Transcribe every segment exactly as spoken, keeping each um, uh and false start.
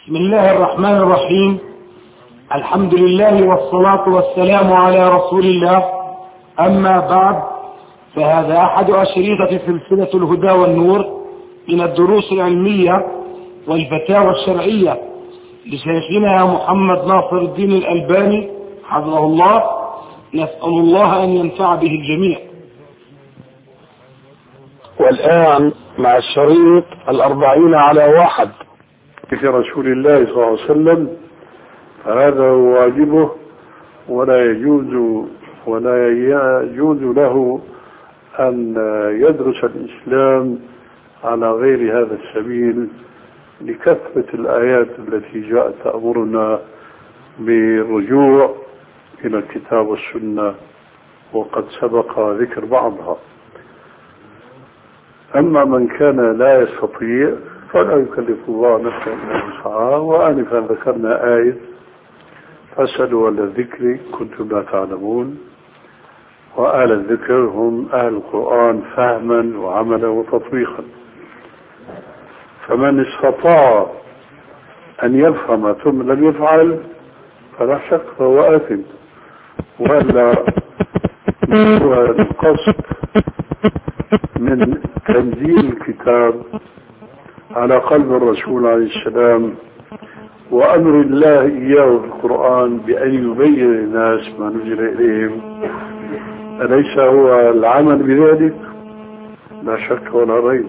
بسم الله الرحمن الرحيم. الحمد لله والصلاة والسلام على رسول الله. أما بعد، فهذا أحد أشرطة سلسلة الهدى والنور من الدروس العلمية والفتاوى الشرعية لشيخنا محمد ناصر الدين الألباني حفظه الله. نسأل الله أن ينفع به الجميع. والآن مع الشريط الأربعين على واحد في رسول الله صلى الله عليه وسلم، فهذا هو واجبه، ولا يجوز ولا يجوز له أن يدرس الإسلام على غير هذا السبيل لكثرة الآيات التي جاءت تأمرنا بالرجوع إلى الكتاب والسنة، وقد سبق ذكر بعضها. أما من كان لا يستطيع فلا يكلف الله نفسا إلا وسعها. وآنفا ذكرنا آية فاسألوا أهل الذكر كنتم لا تعلمون، وأهل الذكر هم أهل القرآن فهما وعملا وتطبيقا. فمن استطاع أن يفهم ثم لم يفعل فلا شك فهو آثم. ولا هو القصد من تنزيل الكتاب على قلب الرسول عليه السلام وأمر الله إياه في القرآن بأن يبين للناس ما نزل إليهم، أليس هو العمل بذلك؟ لا شك ولا ريب.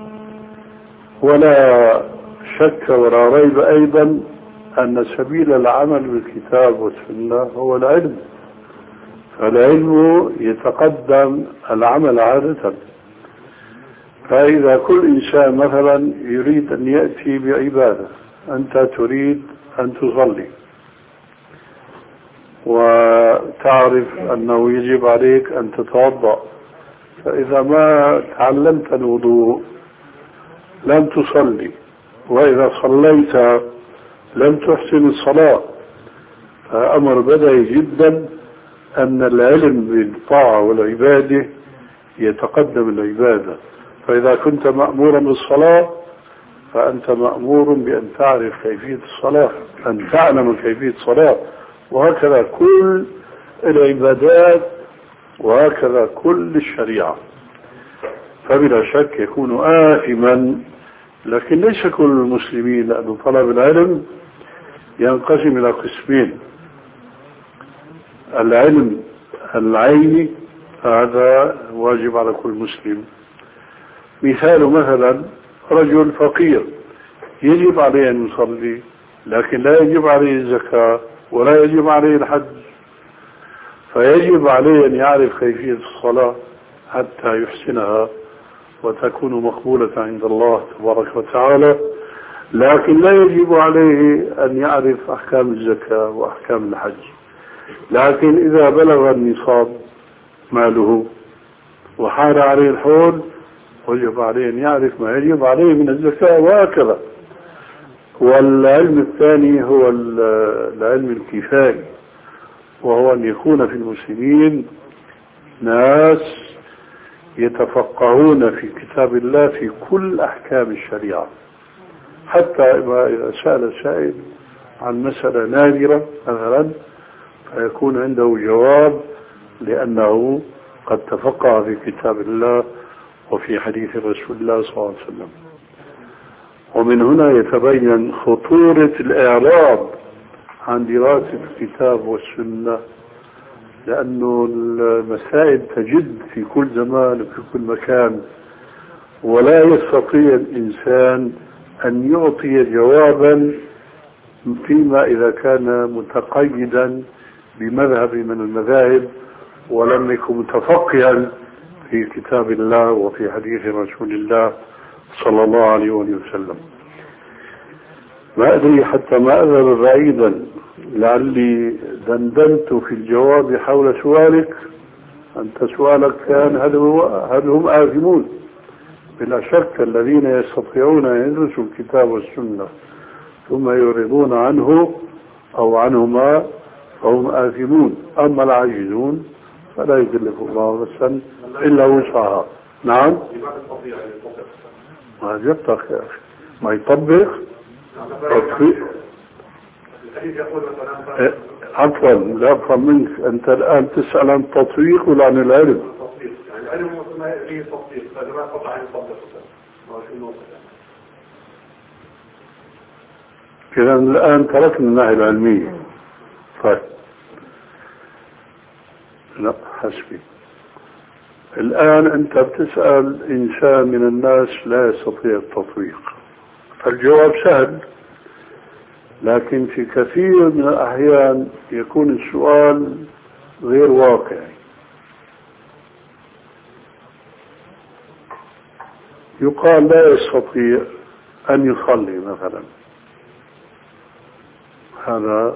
ولا شك ولا ريب أيضا أن سبيل العمل بالكتاب والسنة هو العلم، فالعلم يتقدم العمل عادة. فإذا كل إنسان مثلا يريد أن يأتي بعبادة، أنت تريد أن تصلي وتعرف أنه يجب عليك أن تتوضأ، فإذا ما تعلمت الوضوء لم تصلي، وإذا صليت لم تحسن الصلاة. فأمر بديهي جدا أن العلم بالطاعة والعبادة يتقدم العبادة. فإذا كنت مأمورا بالصلاة فأنت مأمور بأن تعرف كيفية الصلاة، أن تعلم كيفية الصلاة، وهكذا كل العبادات وهكذا كل الشريعة. فبلا شك يكون آثما، لكن ليس كل المسلمين، لأن طلب العلم ينقسم إلى قسمين: العلم العيني هذا واجب على كل مسلم. مثال مثلا رجل فقير يجب عليه أن يصلي، لكن لا يجب عليه الزكاة ولا يجب عليه الحج، فيجب عليه أن يعرف كيفية الصلاة حتى يحسنها وتكون مقبولة عند الله تبارك وتعالى. لكن لا يجب عليه أن يعرف أحكام الزكاة وأحكام الحج. لكن إذا بلغ النصاب ماله وحال عليه الحول وجب عليه أن يعرف ما يجب عليه من الزكاة، وهكذا. والعلم الثاني هو العلم الكفائي، وهو أن يكون في المسلمين ناس يتفقهون في كتاب الله في كل أحكام الشريعة، حتى إذا سأل سائل عن مسألة نادرة مثلا فيكون عنده جواب، لأنه قد تفقه في كتاب الله وفي حديث رسول الله صلى الله عليه وسلم. ومن هنا يتبين خطورة الإعراض عن دراسة الكتاب والسنة، لأنه المسائل تجد في كل زمان وفي كل مكان، ولا يستطيع الإنسان أن يعطي جوابا فيما إذا كان متقيدا بمذهب من المذاهب ولم يكن متفقها في كتاب الله وفي حديث رسول الله صلى الله عليه وسلم. ما أدري حتى ما أذهب بعيدا، لعلي دندنت في الجواب حول سؤالك. أنت سؤالك كان هل, هو هل هم آثمون؟ بلا شك الذين يستطيعون أن يدرسوا الكتاب والسنة ثم يعرضون عنه أو عنهما فهم آثمون. أما العاجزون فلا يكلف الله نفسا إلا وسعها. نعم، ما يطبق يا أخي، ما يطبق تطبيق. عفوا لا أفهم منك، أنت الآن تسأل عن التطبيق ولا عن العلم؟ التطبيق، يعني العلم ما فيه تطبيق، فإذا ما قطع عن التطبيق إذا الآن تركنا الناحية العلمية. طيب لا حسبي. الآن أنت بتسأل إنسان من الناس لا يستطيع التطبيق، فالجواب سهل، لكن في كثير من الأحيان يكون السؤال غير واقعي. يقال لا يستطيع أن يصلي مثلا، هذا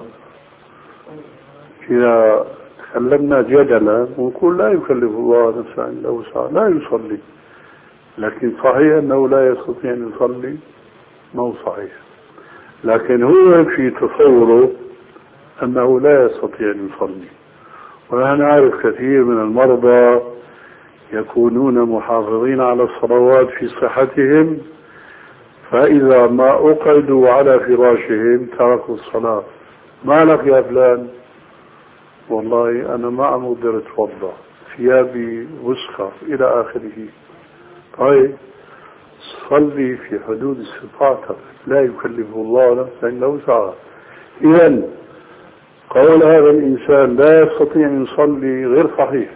إذا تكلمنا جدلا ونقول لا يكلف الله نفسا إلا وسعها، لا يصلي، لكن صحيح أنه لا يستطيع أن يصلي، ما هو صحيح، لكن هو في تصوره أنه لا يستطيع أن يصلي. ونحن نعرف كثير من المرضى يكونون محافظين على الصلوات في صحتهم، فإذا ما أقعدوا على فراشهم تركوا الصلاة. ما لك يا فلان؟ والله أنا ما عم أقدر أتوضأ، ثيابي وسخة إلى آخره. طيب صلي في حدود استطاعتك، لا يكلف الله نفسا إلا وسعها. إذن قول هذا الإنسان لا يستطيع أن يصلي غير صحيح.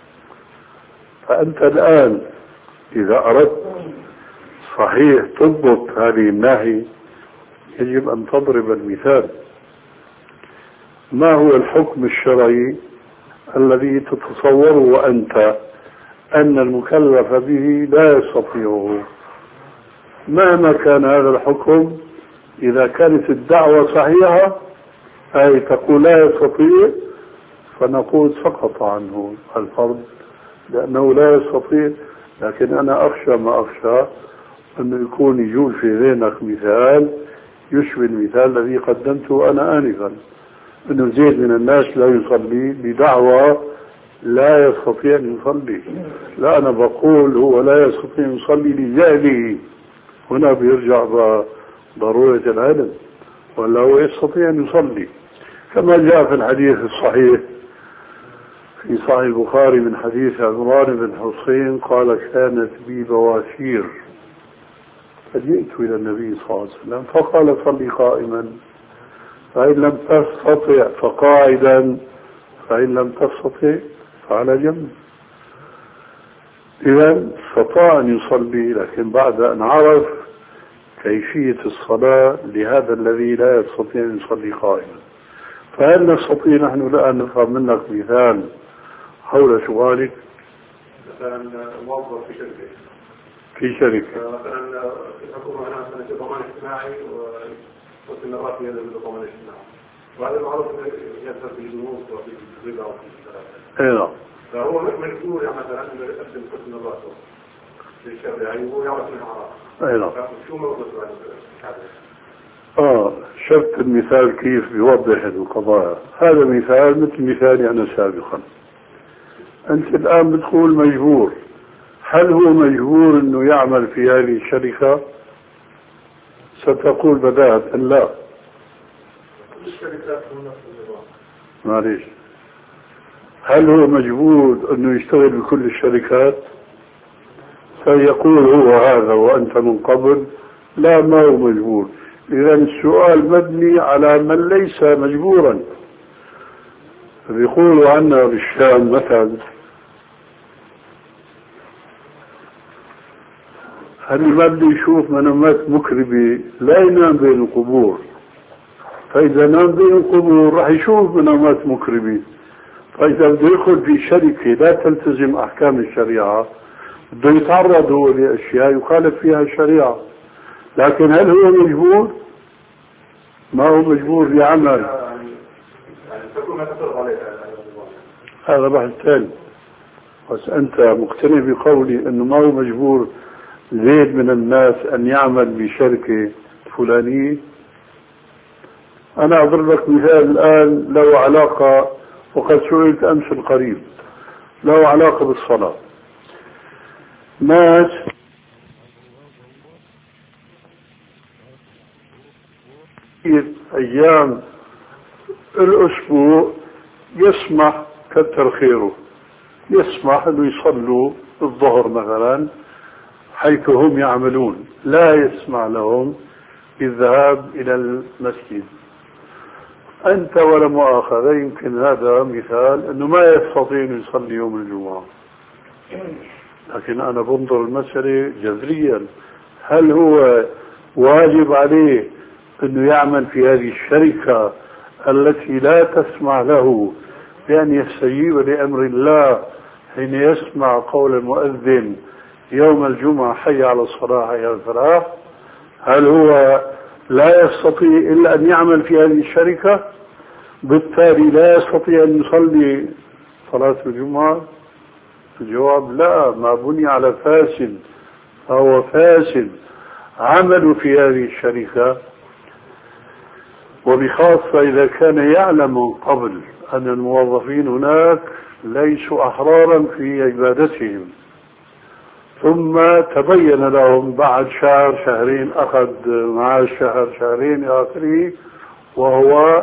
فأنت الآن إذا أردت صحيح تضبط هذه الناحية يجب أن تضرب المثال. ما هو الحكم الشرعي الذي تتصوره أنت أن المكلف به لا يستطيعه؟ مهما كان هذا الحكم، إذا كانت الدعوة صحيحة أي تقول لا يستطيع، فنقول سقط عنه الفرض لأنه لا يستطيع. لكن أنا أخشى ما أخشى أنه يكون يجول في ذهنك مثال يشبه المثال الذي قدمته أنا آنفا، أنه زيد من الناس لا يصلي بدعوى لا يستطيع أن يصلي. لا، أنا بقول هو لا يستطيع أن يصلي لجهله. هنا بيرجع ضرورة العلم، ولا هو يستطيع أن يصلي كما جاء في الحديث الصحيح في صحيح البخاري من حديث عمران بن حسين قال كانت بي بواشير فجئت إلى النبي صلى الله عليه وسلم فقال صلي قائما، فإن لم تستطع فقاعدا، فإن لم تستطع فعلى جنب. إذن استطاع أن يصلي، لكن بعد أن عرف كيفية الصلاة لهذا الذي لا يستطيع أن يصلي قائما. فهل نستطيع نحن الآن نفهم منك مثال حول سؤالك؟ مثلا موظف في شركة في شركة مثلا الحكومة هنا مثلا في ضمان اجتماعي وقسم الراتب يذهب للضمان الاجتماعي، وهذا المعروف يذهب في البنوك وفي الربا وفي الثلاثة. اي نعم. فهو مجبور يعني مثلا انه يقدم قسم الراتب في الشركة يعني وهو يعرف من عرف. اي نعم. شو موضوع هذا؟ اه شفت المثال كيف بيوضح القضايا. هذا مثال مثل مثالي انا سابقا. انت الان بتقول مجبور، هل هو مجبور انه يعمل في هذه الشركة؟ ستقول بداهة لا. معليش، هل هو مجبور انه يشتغل بكل الشركات؟ سيقول هو هذا وانت من قبل لا، ما هو مجبور. اذا السؤال مبني على من ليس مجبورا. بيقولوا عنا بالشام مثلا هل ما بده يشوف منامات مكربة لا ينام بين القبور، فإذا نام بين القبور راح يشوف منامات مكربة. فإذا بده يدخل في شركة لا تلتزم أحكام الشريعة بده يتعرض هو لأشياء يخالف فيها الشريعة. لكن هل هو مجبور؟ ما هو مجبور لعمل. هذا بحث ثاني. بس أنت مقتنع بقولي أنه ما هو مجبور زيد من الناس أن يعمل بشركة فلانية؟ أنا أضرب لك مثال الآن له علاقة، وقد سئلت أمس القريب، له علاقة بالصلاة. ناس بقية أيام الأسبوع يسمح كتر خيره يسمح أنه يصلوا الظهر مثلا حيث هم يعملون، لا يسمح لهم بالذهاب إلى المسجد. أنت ولا مؤاخذة يمكن هذا مثال أنه ما يستطيع أن يصلي يوم الجمعة، لكن أنا بنظر المسألة جذريا. هل هو واجب عليه أنه يعمل في هذه الشركة التي لا تسمح له بأن يستجيب لأمر الله حين يسمع قول المؤذن يوم الجمعة حي على الصلاة حي على الفلاح؟ هل هو لا يستطيع إلا أن يعمل في هذه الشركة بالتالي لا يستطيع أن يصلي صلاة الجمعة؟ الجواب لا، ما بني على فاسد فهو فاسد. عملوا في هذه الشركة، وبخاصة إذا كان يعلم من قبل أن الموظفين هناك ليسوا أحرارا في عبادتهم، ثم تبين لهم بعد شهر شهرين أخذ معاش شهر شهرين إلى آخره، وهو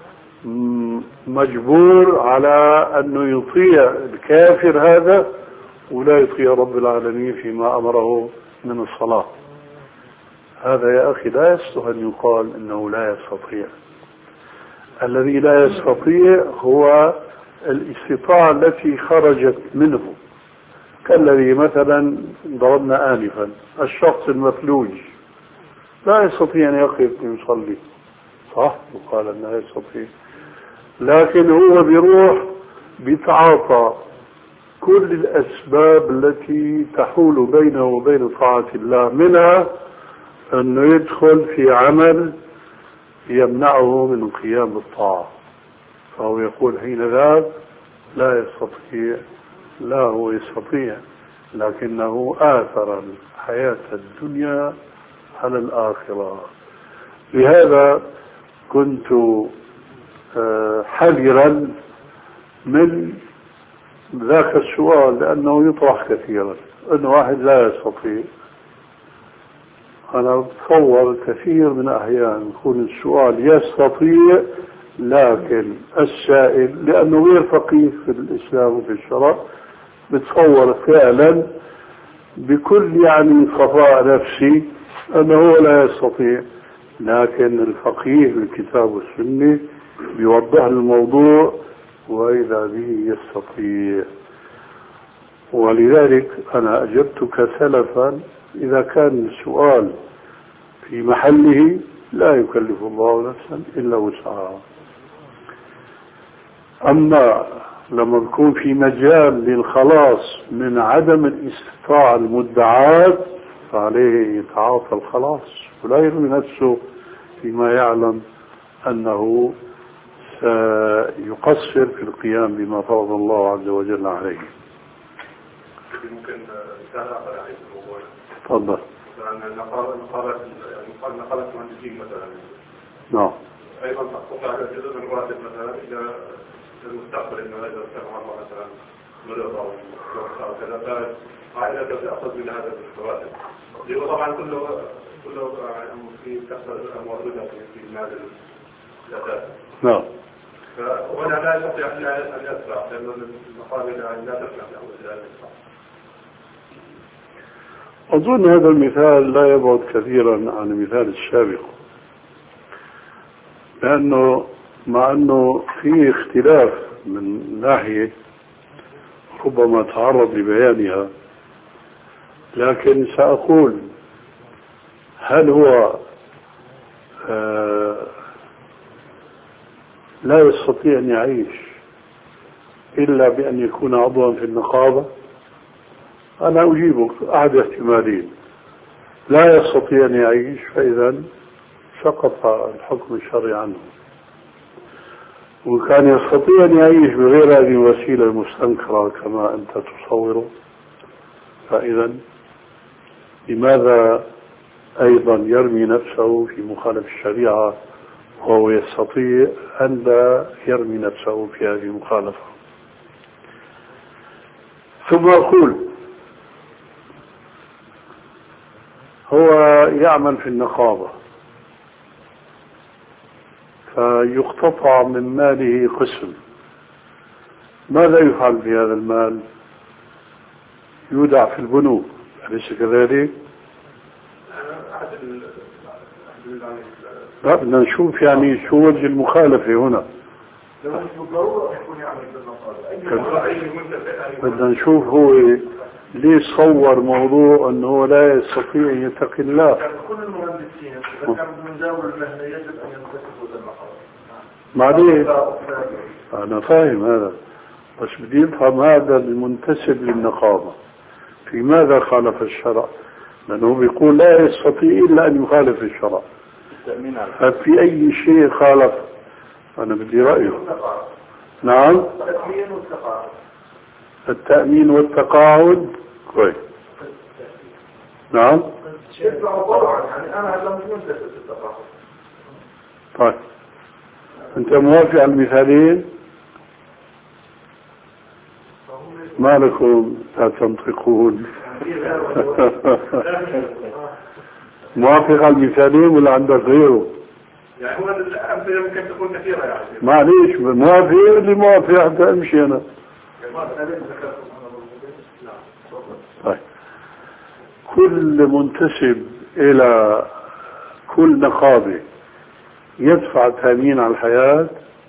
مجبور على أنه يطيع الكافر هذا ولا يطيع رب العالمين فيما أمره من الصلاة. هذا يا أخي لا يصلح أن يقال إنه لا يستطيع. الذي لا يستطيع هو الاستطاعة التي خرجت منه، كالذي مثلا ضربنا آنفا الشخص المفلوج لا يستطيع أن يقف يصلي، صح؟ وقال أنه لا يستطيع، لكن هو بيروح بيتعاطى كل الأسباب التي تحول بينه وبين طاعة الله، منها أنه يدخل في عمل يمنعه من القيام بالطاعة، فهو يقول حين ذاك لا يستطيع. لا، هو يستطيع لكنه آثر الحياة الدنيا على الآخرة. لهذا كنت حذرا من ذاك السؤال لأنه يطرح كثيرا، أن واحد لا يستطيع. أنا أتصور كثير من أحيان يكون السؤال يستطيع، لكن السائل لأنه غير فقيه في الإسلام وفي الشرع بتصور فعلا بكل يعني صفاء نفسي أنه لا يستطيع، لكن الفقيه بالكتاب والسنة بيوضح الموضوع وإذا به يستطيع. ولذلك أنا أجبتك سلفا إذا كان السؤال في محله لا يكلف الله نفسا إلا وسعها. أما لما نكون في مجال للخلاص من عدم الاستطاعة المدعاة فعليه يتعاطى الخلاص ولا يرمي نفسه فيما يعلم أنه سيقصر في القيام بما فرض الله عز وجل عليه. ممكن رسالة على هذا الموضوع؟ تفضل. مثلا نقابة نقابة نقابة مهندسين مثلا. نعم. أيضا تقطع جزء من الراتب مثلا إلى المستقبل إنه لا يدرس مرة مثلا مرض أو أو كذا، فعائلة تأخذ من هذا الراتب. لأنه طبعا كله كله في كسر موجودة في المال الأساسي. نعم. وأنا لا أستطيع أن يدفع لأن المقابل لا تسمح له إلى الإدفاع. أظن هذا المثال لا يبعد كثيرا عن المثال السابق، لأنه مع أنه في اختلاف من ناحية ربما تعرض لبيانها، لكن سأقول هل هو آه لا يستطيع أن يعيش إلا بأن يكون عضوا في النقابة؟ أنا أجيبك أحد احتمالين: لا يستطيع أن يعيش فإذا سقط الحكم الشرعي عنه، وكان يستطيع أن يعيش بغير هذه الوسيلة المستنكرة كما أنت تصوره، فإذا لماذا أيضا يرمي نفسه في مخالفة الشريعة وهو يستطيع أن لا يرمي نفسه في هذه المخالفة؟ ثم أقول هو يعمل في النقابة فيقتطع من ماله قسم، ماذا يفعل بهذا المال؟ يودع في البنوك، أليس كذلك؟ لا، بدنا نشوف يعني شو وجه المخالفة هنا. بدنا نشوف هو ليه صور موضوع انه هو لا يستطيع ان يتقي الله. كل المهندسين اذا كانوا من داول المهنه يجب ان يمتثلوا للمقام. معليش انا فاهم هذا، بس بدي افهم هذا المنتسب للنقابه في ماذا خالف الشرع؟ لانه بيقول لا يستطيع الا ان يخالف الشرع. ففي اي شيء خالف؟ انا بدي رايه. نعم، التأمين والتقاعد. التأمين والتقاعد كويس. نعم. يدفع طبعا، يعني انا لم ينتسب التقاعد. طيب انت موافق على المثالين؟ ما لكم لا تنطقون؟ موافق على المثالين ولا عندك غيره؟ يعني هو الأمثلة يمكن تكون كثيرة يعني. معليش موافق اللي موافق حتى امشي انا. طيب كل منتسب الى كل نقابة يدفع تأمين على الحياة؟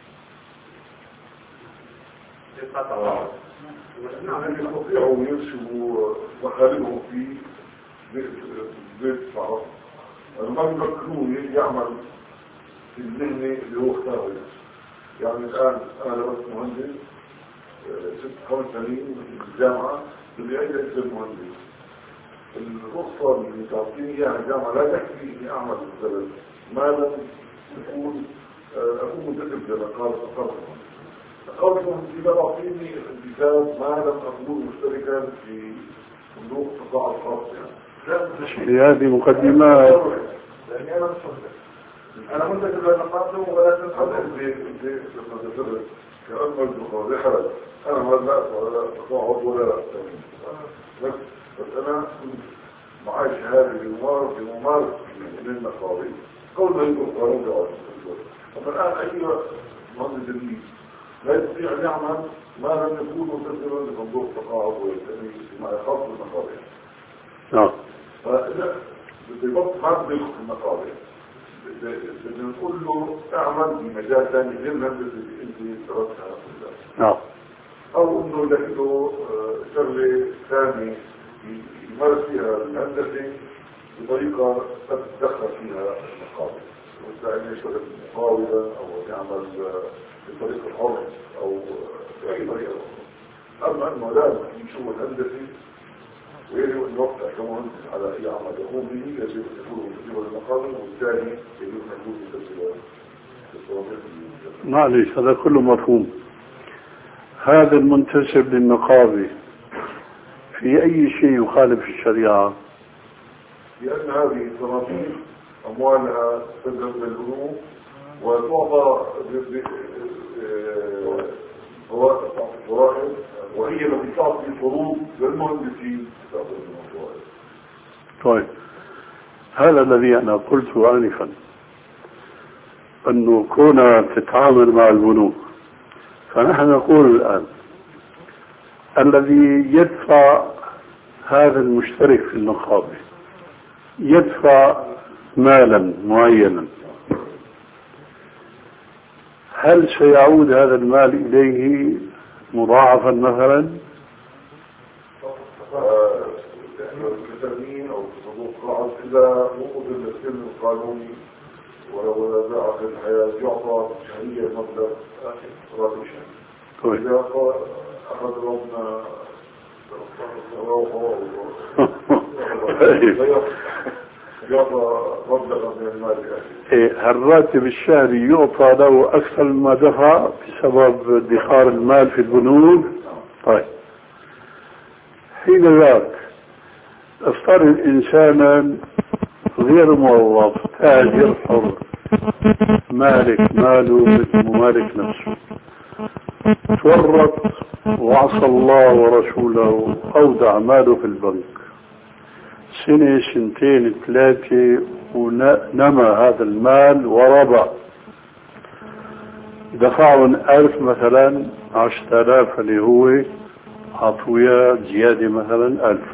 يدفع طبعا. يستطيعوا ينشبوا مخالبهم في بيت صعب. ما يفكرون يعمل في المهنة اللي هو اختاره. يعني الآن أنا درست مهندس ست خمس سنين في الجامعة بدي أجي أصير مهندس. الرخصة اللي تعطيني إياها الجامعة لا تكفي إني أعمل في البلد ما لم يكون أكون مدرب لنقابة أقرب. نقابة المهندسين لا تعطيني الالتزام ما لم أكون مشتركا في صندوق القطاع الخاص يعني. هذه مقدمات. لأني أنا مش مهندس. أنا منتج للنقابة ولا تنحضر في في في كأنه الدخول حرج. أنا ما لا ولا تقاعد ولا بس بس أنا معاي شهادة بممارسة بممارسة من النقابة. قول ما يكون قانون جواز. أما الآن أي مهندس جديد لا يستطيع أن يعمل ما لم يكون ملتزما بصندوق التقاعد والتأمين فيما يخص بالنقابة. نعم. فلا بالضبط ما بدخل في النقابة. بدنا نقول له اعمل في مجال ثاني غير الهندسة اللي انت درستها. نعم. او انه له شغله ثانيه يمارس فيها الهندسه بطريقه تتدخل فيها النقابه. وبالتالي يشتغل مقاولا او يعمل بطريقه حر او باي طريقه. اما انه لازم يشوف الهندسه ويجب ان يوقع كمهندس على اي عمل يقوم به يجب ان يكون مستجيبا للمقابل وبالتالي يجب ان يكون مستجيبا للصوابع. معليش هذا كله مفهوم. هذا المنتسب للنقابة في أي شيء يخالف الشريعة؟ لأن هذه الصناديق أموالها تذهب للبنوك وتعطى فوائد وهي التي تعطي فروض للمهندسين. طيب هذا الذي أنا قلته آنفا أنه كونها تتعامل مع البنوك، فنحن نقول الآن الذي يدفع هذا المشترك في النقابة يدفع مالا معينا، هل سيعود هذا المال إليه مضاعفا مثلا؟ التأمين أو صندوق القاعد إذا وقف السن القانوني ولو باع في الحياة يعطى شهريا مبلغ راتب شهري. إذا أخذ ربنا روحه يعطى مبلغ من المال. إيه الراتب الشهري يعطى له أكثر مما دفع بسبب ادخار المال في البنوك. طيب حين ذاك افترض إنسانا غير موظف تاجر حر مالك ماله مثل مالك نفسه تورط وعصى الله ورسوله أودع ماله في البنك سنة سنتين ثلاثة ونمى هذا المال وربع، دفعهم ألف مثلا عشرة آلاف اللي هو عطوية زيادة مثلا ألف،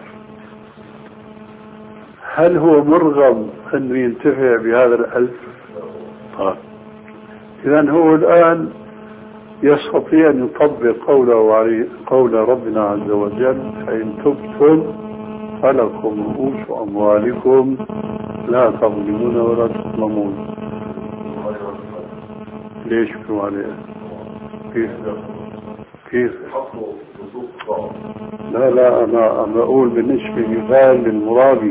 هل هو مرغم أنه ينتفع بهذا الألف؟ طيب إذن هو الآن يستطيع أن يطبق قوله عليه قول ربنا عز وجل: فإن تبتم فلكم رؤوس أموالكم لا تظلمون ولا تظلمون. ليش بيقولوا عليه؟ كيف؟ كيف؟ لا لا أنا أنا أقول بالنسبة مثال للمرابي.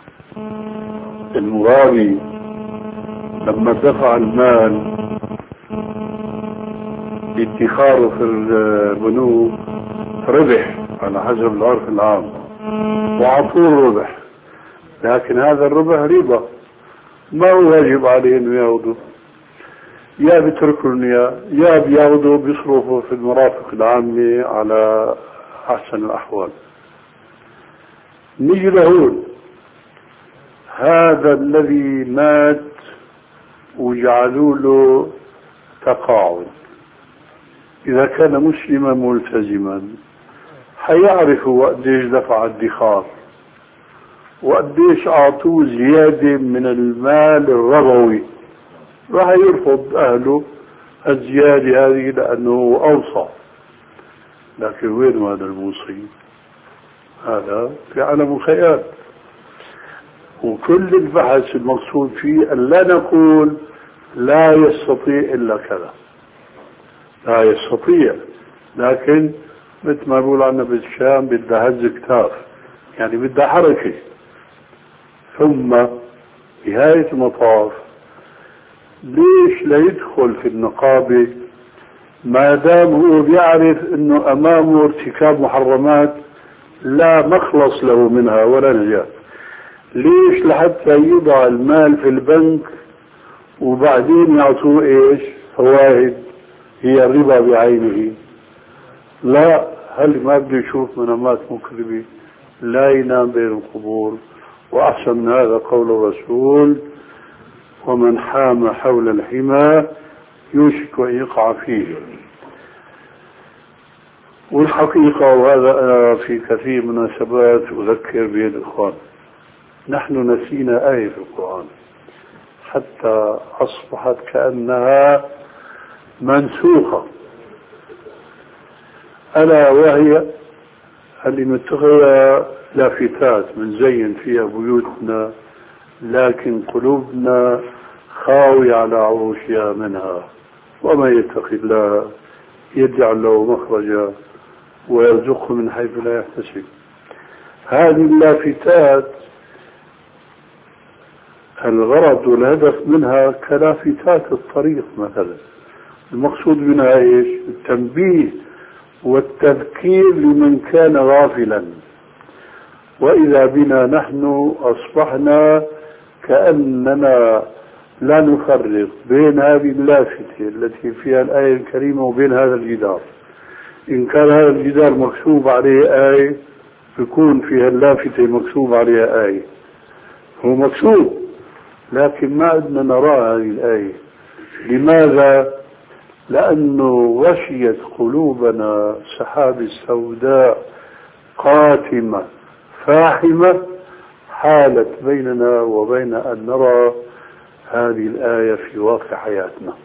المرابي لما دفع المال ادخاره في البنوك ربح على حسب العرف العام وعطوه الربح، لكن هذا الربح ربا ما هو واجب عليه انه ياخذه، يا بتركوا يا يا بياخذوا بيصرفوا في المرافق العامة على احسن الاحوال. نيجي لهون، هذا الذي مات وجعلوا له تقاعد، إذا كان مسلما ملتزما حيعرف وقديش دفع الادخار وقديش أعطوه زيادة من المال الربوي، راح يرفض أهله الزيادة هذه لأنه أوصى. لكن وين هذا الموصي؟ هذا في عالم الخيال. وكل البحث المقصود فيه أن لا نقول لا يستطيع إلا كذا، لا يستطيع، لكن مثل ما بقول عنا بالشام بدها هز كتاف، يعني بدها حركة. ثم نهاية المطاف ليش لا يدخل في النقابة ما دام هو بيعرف انه امامه ارتكاب محرمات لا مخلص له منها ولا نجاة؟ ليش لحتى يضع المال في البنك وبعدين يعطوه ايش؟ فوائد هي الربا بعينه؟ لا، هل ما بده يشوف منامات مكذبة؟ لا ينام بين القبور. وأحسن من هذا قول الرسول: ومن حام حول الحمى يوشك أن يقع فيه. والحقيقة، وهذا أنا في كثير من المناسبات أذكر به الإخوان، نحن نسينا آية في القرآن حتى أصبحت كأنها منسوخة، ألا وهي اللي نتخذها لافتات من زين فيها بيوتنا لكن قلوبنا خاوية على عروشها منها. ومن يتق الله يجعل له مخرجا ويرزقه من حيث لا يحتسب. هذه اللافتات الغرض والهدف منها كلافتات الطريق مثلا، المقصود منها ايش؟ التنبيه والتذكير لمن كان غافلا. وإذا بنا نحن أصبحنا كأننا لا نفرق بين هذه اللافتة التي فيها الآية الكريمة وبين هذا الجدار. إن كان هذا الجدار مكتوب عليه آية يكون فيها اللافتة مكتوب عليها آية، هو مكتوب لكن ما عدنا نرى هذه الآية. لماذا؟ لأنه غشيت قلوبنا سحاب السوداء قاتمة فاحمة حالت بيننا وبين أن نرى هذه الآية في واقع حياتنا.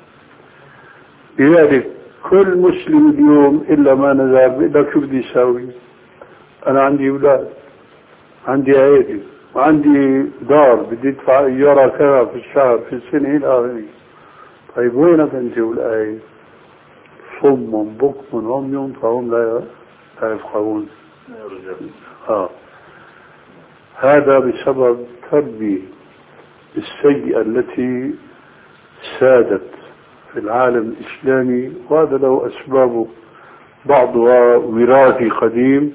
لذلك كل مسلم اليوم إلا ما نذهب بيقول شو بدي يساوي؟ أنا عندي أولاد، عندي عائلة، وعندي دار بدي أدفع إيجارها كذا في الشهر في السنة إلى آخره. طيب وينك أنت والآية؟ صم بكم عمي فهم لا يفقهون. آه. هذا بسبب التربية السيئة التي سادت في العالم الإسلامي، وهذا له أسبابه، بعضها وراثي قديم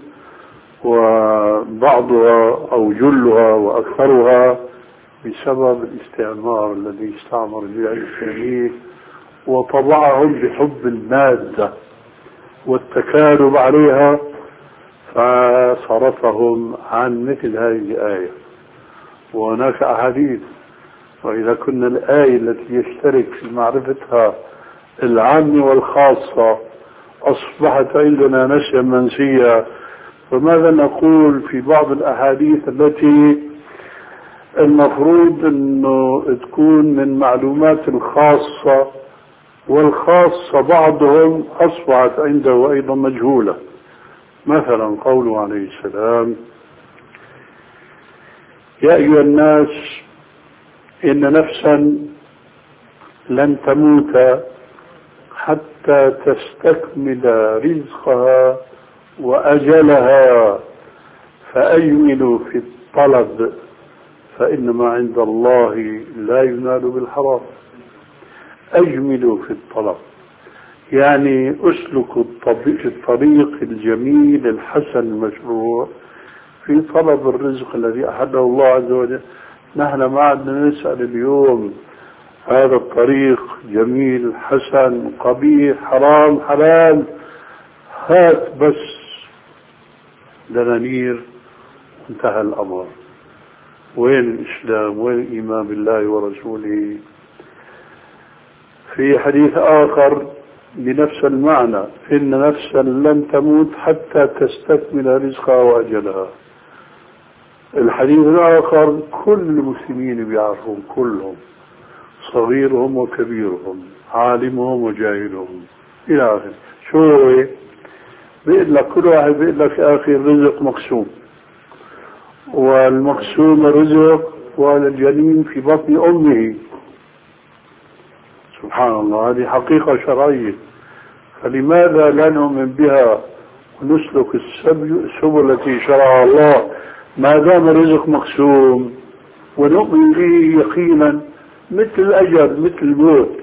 وبعضها أو جلها وأكثرها بسبب الاستعمار الذي استعمر البيئة الإسلامية وطبعهم بحب المادة والتكالب عليها، فصرفهم عن مثل هذه الآية. وهناك أحاديث، وإذا كنا الآية التي يشترك في معرفتها العامة والخاصة أصبحت عندنا نسيا منسيا. فماذا نقول في بعض الأحاديث التي المفروض أنه تكون من معلومات الخاصة، والخاصة بعضهم أصبحت عنده أيضا مجهولة؟ مثلا قوله عليه السلام: يا أيها الناس إن نفسا لن تموت حتى تستكمل رزقها وأجلها فأجملوا في الطلب فإنما عند الله لا ينال بالحرام. أجملوا في الطلب يعني أسلكوا الطريق الجميل الحسن المشروع في طلب الرزق الذي أحده الله عز وجل. نحن ما عندنا نسأل اليوم هذا الطريق جميل حسن قبيح حرام حلال، هات بس دنانير انتهى الأمر. وين الإسلام؟ وين الإيمان بالله ورسوله؟ في حديث آخر بنفس المعنى: إن نفسا لن تموت حتى تستكمل رزقها وأجلها. الحديث الآخر كل المسلمين بيعرفون كلهم، صغيرهم وكبيرهم، عالمهم وجاهلهم إلى آخر. شو هو؟ بيقول لك كل واحد بيقول لك يا أخي الرزق مقسوم، والمقسوم الرزق والجنين في بطن أمه. سبحان الله، هذه حقيقة شرعية. فلماذا لا نؤمن بها ونسلك السبل التي شرعها الله ما دام الرزق مقسوم ونؤمن به يقينا مثل الأجل مثل الموت؟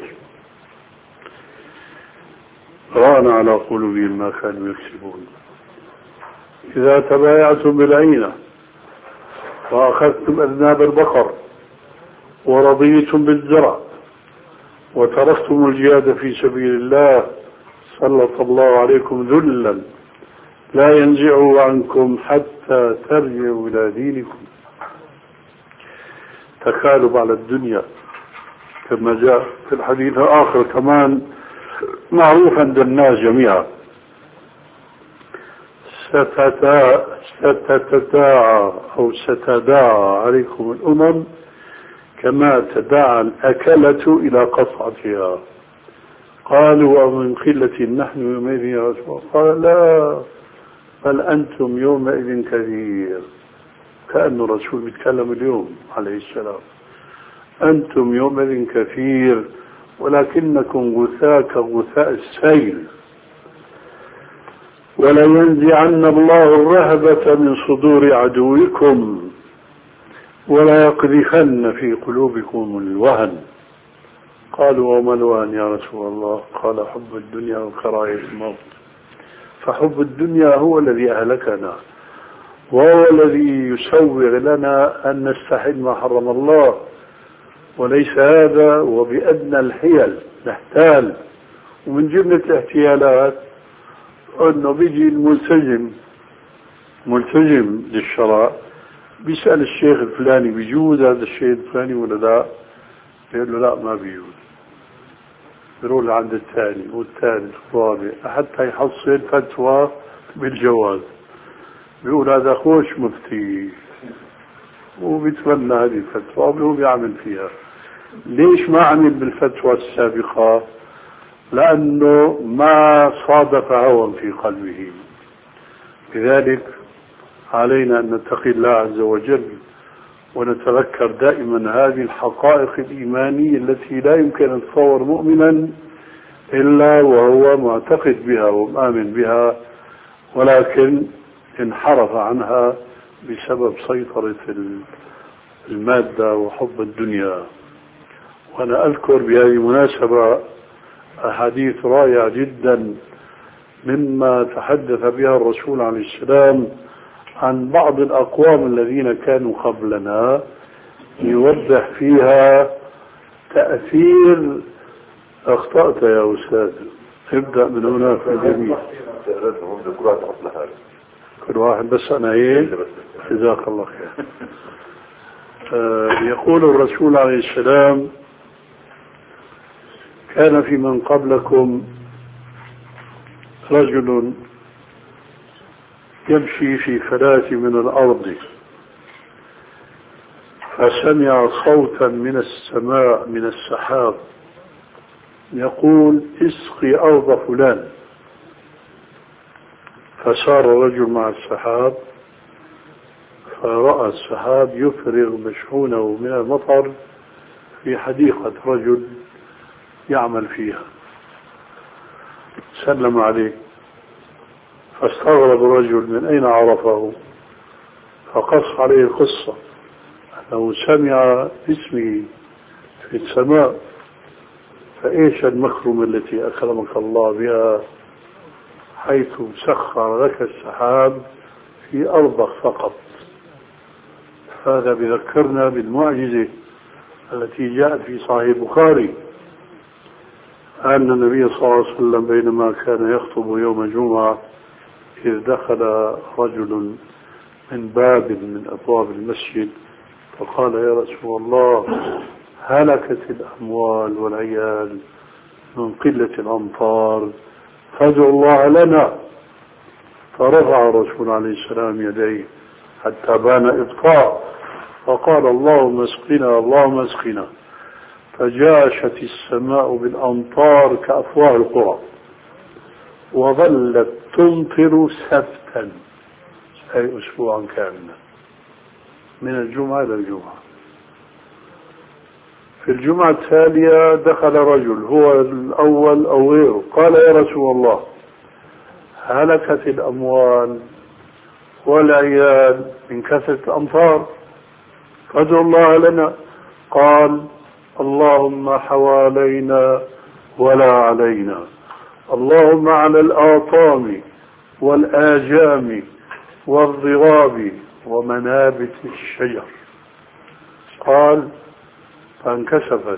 رأنا على قلوبهم ما كانوا يكسبون. إذا تبايعتم بالعينة وأخذتم أذناب البقر ورضيتم بالزرع وتركتم الجهاد في سبيل الله سلط الله عليكم ذلا لا ينزعه عنكم حتى ترجعوا إلى دينكم. تكالب على الدنيا كما جاء في الحديث الآخر كمان معروف عند الناس جميعا: ستتداعى أو ستداعى عليكم الأمم كما تداعى الأكلة إلى قطعتها. قالوا ومن قلة نحن يومئذ يا رسول الله؟ قال لا، بل أنتم يومئذ كثير. كأنه الرسول بيتكلم اليوم عليه السلام. أنتم يومئذ كثير ولكنكم غثاء كغثاء السيل. ولا ينزعن الله الرهبة من صدور عدوكم ولا يقذفن في قلوبكم الوهن. قالوا وما الوهن يا رسول الله؟ قال حب الدنيا وكراهية الموت. فحب الدنيا هو الذي أهلكنا، وهو الذي يسوغ لنا أن نستحل ما حرم الله، وليس هذا وبأدنى الحيل نحتال. ومن جملة الاحتيالات أنه بيجي الملتزم ملتزم للشرع بيسأل الشيخ الفلاني بيجوز هذا الشيء الفلاني ولا لا؟ يقول له لا ما بيجوز. يروح عند الثاني والثالث والرابع حتى يحصل فتوى بالجواز. بيقول هذا خوش مفتي وبيتمنى هذه الفتوى وهو بيعمل فيها. ليش ما عمل بالفتوى السابقة؟ لأنه ما صادف هوى في قلبه. لذلك علينا أن نتقي الله عز وجل ونتذكر دائما هذه الحقائق الإيمانية التي لا يمكن أن تصور مؤمنا إلا وهو معتقد بها ومآمن بها، ولكن انحرف عنها بسبب سيطرة المادة وحب الدنيا. وأنا أذكر بهذه المناسبة أحاديث رائعة جدا مما تحدث بها الرسول عليه السلام عن بعض الأقوام الذين كانوا قبلنا، يوضح فيها تأثير. أخطأت يا أستاذ، ابدأ من هنا في الجميع. كل واحد بس أنا إيه جزاك الله خير. آه يقول الرسول عليه السلام كان في من قبلكم رجل يمشي في فلاة من الأرض فسمع صوتا من السماء من السحاب يقول اسقي أرض فلان، فسار الرجل مع السحاب فرأى السحاب يفرغ مشحونه من المطر في حديقة رجل يعمل فيها، سلم عليه فاستغرب الرجل من أين عرفه، فقص عليه القصة أنه سمع اسمه في السماء، فإيش المكرمة التي أكرمك الله بها حيث سخر لك السحاب في أرضك فقط. هذا بذكرنا بالمعجزة التي جاءت في صحيح البخاري أن النبي صلى الله عليه وسلم بينما كان يخطب يوم الجمعة إذ دخل رجل من باب من أبواب المسجد فقال يا رسول الله هلكت الأموال والعيال من قلة الأمطار فادعوا الله لنا. فرفع الرسول عليه السلام يديه حتى بان إبطاء فقال اللهم اسقنا اللهم اسقنا، فجاشت السماء بالأمطار كأفواه القرى وظلت تمطر سبتا أي أسبوعا كاملا من الجمعة إلى الجمعة. في الجمعة التالية دخل رجل هو الأول أو غيره قال يا رسول الله هلكت الأموال والعيال من كثرة الأمطار فادعوا الله لنا. قال اللهم حوالينا ولا علينا، اللهم على الآطام والآجام والضراب ومنابت الشجر. قال فانكشفت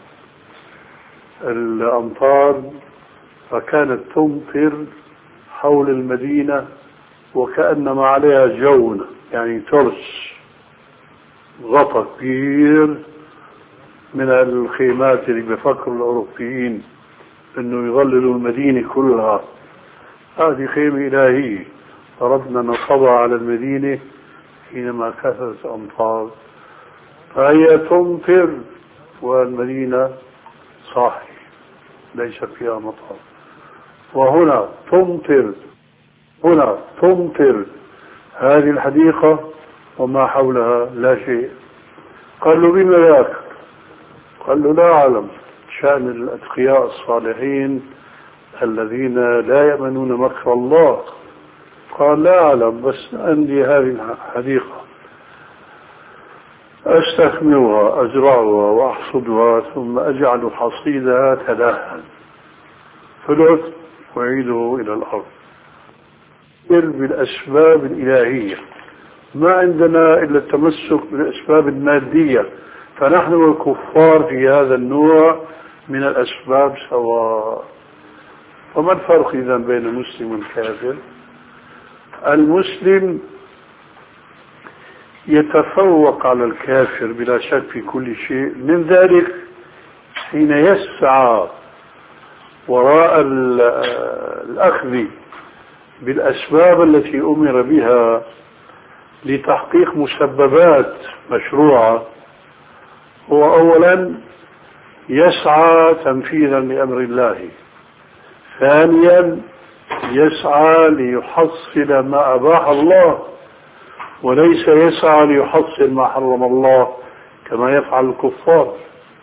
الأمطار فكانت تمطر حول المدينة وكأنما عليها جونة يعني ترس غطى كبير من الخيمات اللي بفكر الأوروبيين أنه يظللوا المدينة كلها. هذه خيمة إلهية ربنا نصبها على المدينة حينما كثرت أمطار، فهي تمطر والمدينة صاحي ليس فيها مطر، وهنا تمطر هنا تمطر هذه الحديقة وما حولها لا شيء. قال له بما ذاك؟ قال له لا أعلم، شأن الأتقياء الصالحين الذين لا يأمنون مكر الله. قال لا أعلم، بس عندي هذه الحديقة أستثمرها أزرعها وأحصدها ثم أجعل حصيدها تلاها ثلث وأعيده إلى الأرض. بالأسباب الإلهية، ما عندنا إلا التمسك بالأسباب المادية، فنحن والكفار في هذا النوع من الأسباب سواء. فما الفرق إذن بين المسلم والكافر؟ المسلم يتفوق على الكافر بلا شك في كل شيء، من ذلك حين يسعى وراء الأخذ بالأسباب التي أمر بها لتحقيق مسببات مشروعة. هو أولا يسعى تنفيذا لأمر الله، ثانيا يسعى ليحصل ما أباح الله وليس يسعى ليحصل ما حرم الله كما يفعل الكفار.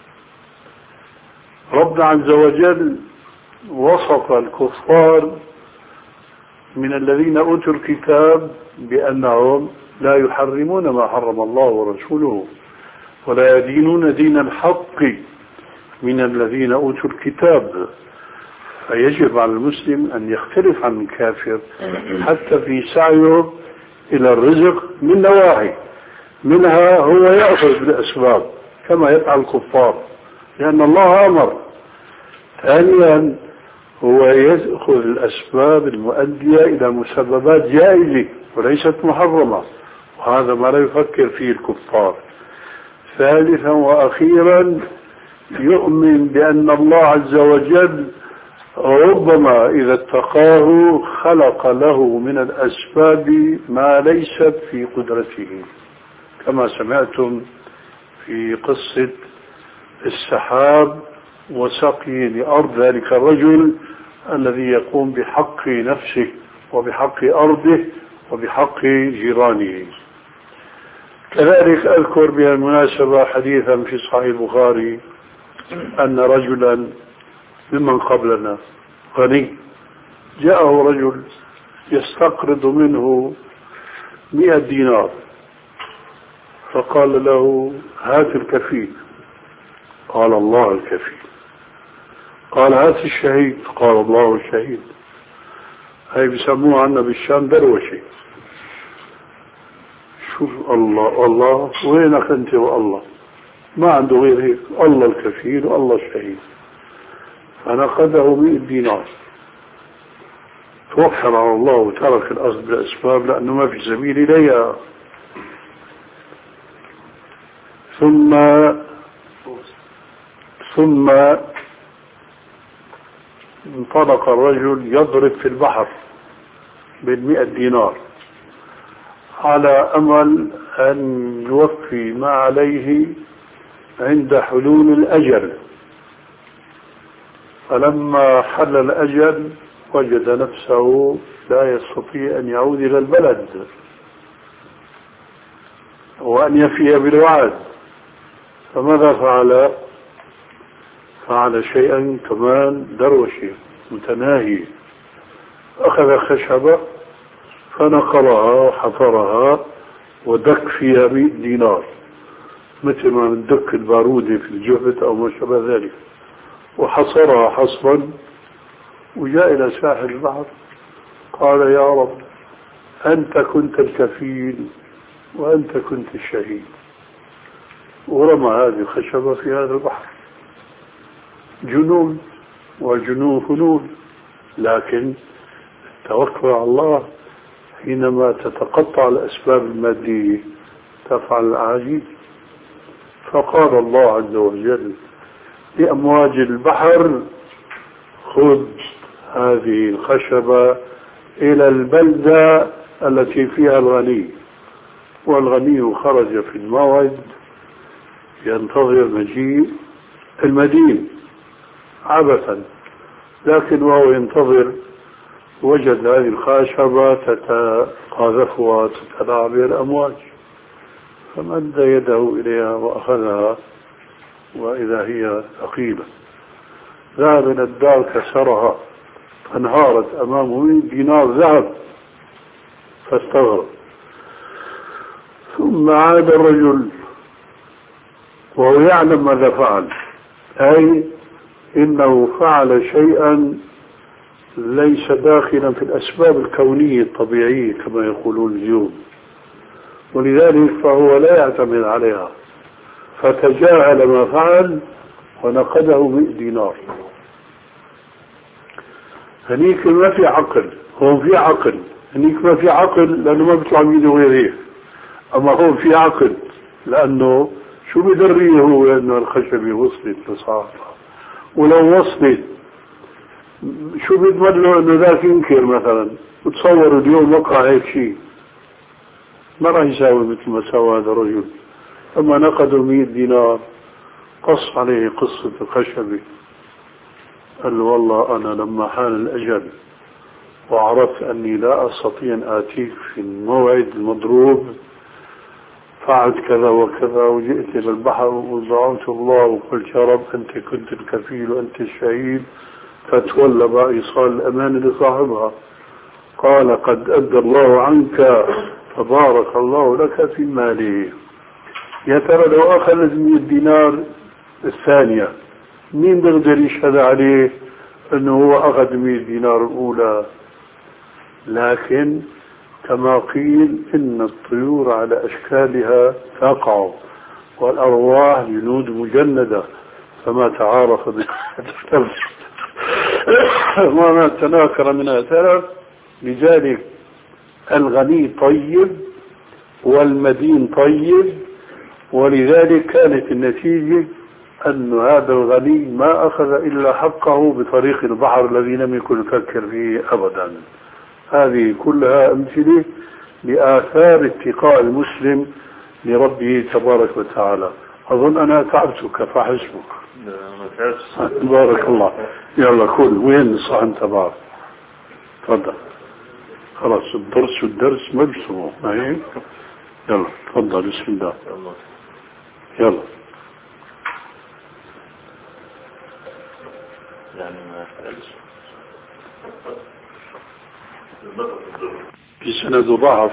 ربنا عز وجل وصف الكفار من الذين أوتوا الكتاب بأنهم لا يحرمون ما حرم الله ورسوله ولا يدينون دين الحق من الذين أوتوا الكتاب. فيجب على المسلم أن يختلف عن الكافر حتى في سعيه إلى الرزق من نواحي، منها هو يأخذ بالأسباب كما يفعل الكفار لأن الله أمر. ثانيا هو يأخذ الأسباب المؤدية إلى مسببات جائزة وليست محرمة، وهذا ما لا يفكر فيه الكفار. ثالثا وأخيرا يؤمن بأن الله عز وجل ربما إذا اتقاه خلق له من الأسباب ما ليست في قدرته، كما سمعتم في قصة السحاب وسقي لأرض ذلك الرجل الذي يقوم بحق نفسه وبحق أرضه وبحق جيرانه. كذلك أذكر بالمناسبة حديثا في صحيح البخاري أن رجلا ممن قبلنا غني جاءه رجل يستقرض منه مئة دينار، فقال له هات الكفيل، قال الله الكفيل. قال هات الشهيد، قال الله الشهيد. هاي بيسموها عنا بالشام دروشي. شوف الله الله وينك انت والله، ما عنده غير هيك، الله الكفيل والله الشهيد. فنقده مئة دينار، توكل على الله وترك الأصل بالأسباب لأنه ما في سبيل إليها. ثم ثم انطلق الرجل يضرب في البحر بالمئة دينار على أمل أن يوفي ما عليه عند حلول الأجل. فلما حل الأجل وجد نفسه لا يستطيع أن يعود إلى البلد وأن يفي بالوعد. فماذا فعل؟ فعل شيئا كمان دروشي متناهي، أخذ خشبة فنقرها وحفرها ودك فيها مئة دينار مثل ما ندك البارودة في الجهد أو ما شابه ذلك، وحصرها حصرا وجاء إلى ساحل البحر قال يا رب أنت كنت الكفيل وأنت كنت الشهيد، ورمى هذه الخشبة في هذا البحر. جنون، والجنون فنون، لكن التوكل على الله حينما تتقطع الأسباب المادية تفعل العجيب. فقال الله عز وجل لأمواج البحر خذ هذه الخشبة إلى البلدة التي فيها الغني، والغني خرج في الموعد ينتظر مجيء المدين عبثا، لكن وهو ينتظر وجد هذه الخشبة تتقاذفها تتلاعب بها الأمواج، فمد يده إليها وأخذها وإذا هي ثقيلة. ذهب إلى الدار كسرها فانهارت أمامه مئة دينار ذهب فاستغرب. ثم عاد الرجل وهو يعلم ماذا فعل، أي إنه فعل شيئا ليس داخلا في الأسباب الكونية الطبيعية كما يقولون اليوم، ولذلك فهو لا يعتمد عليها، فتجاهل ما فعل ونقده مئة دينار. هنيك ما في عقل، هون في عقل، هنيك ما في عقل لأنه ما بيطلع بيده غير هيك، أما هون في عقل لأنه شو بدريه هو أنه الخشبة وصلت لصاحبها، ولو وصلت شو بيضمن له أنه ذاك ينكر مثلا وتصور اليوم وقع هيك شيء، ما راح يساوي مثل ما سوى هذا الرجل. أما نقدوا مئة دينار قص عليه قصة الخشبة، قال له والله أنا لما حان الأجل وعرفت أني لا أستطيع أن آتيك في الموعد المضروب فعلت كذا وكذا، وجئت إلى البحر ودعوت الله وقلت يا رب أنت كنت الكفيل وأنت الشهيد، فتولى بإيصال الأمان لصاحبها. قال قد أدى الله عنك فبارك الله لك في ماله. يا ترى لو أخذ مئة دينار الثانية مين بيقدر يشهد عليه أنه هو أخذ مئة دينار الأولى؟ لكن كما قيل إن الطيور على أشكالها تقع والأرواح جنود مجندة، فما تعارف وما تناكر منها تلف. لذلك الغني طيب والمدين طيب، ولذلك كانت النتيجة أن هذا الغني ما أخذ إلا حقه بطريق البحر الذي لم يكن يفكر فيه أبدا. هذه كلها أمثلة لآثار اتقاء المسلم لربه تبارك وتعالى. أظن أنا تعبتك فحسبك. بارك الله. يلا كل وين الصحن تبعك؟ تفضل. خلاص الدرس والدرس مجسمه ما هيك؟ يلا تفضل بسم الله. يلا. يعني ما أسألش في سند ضعف.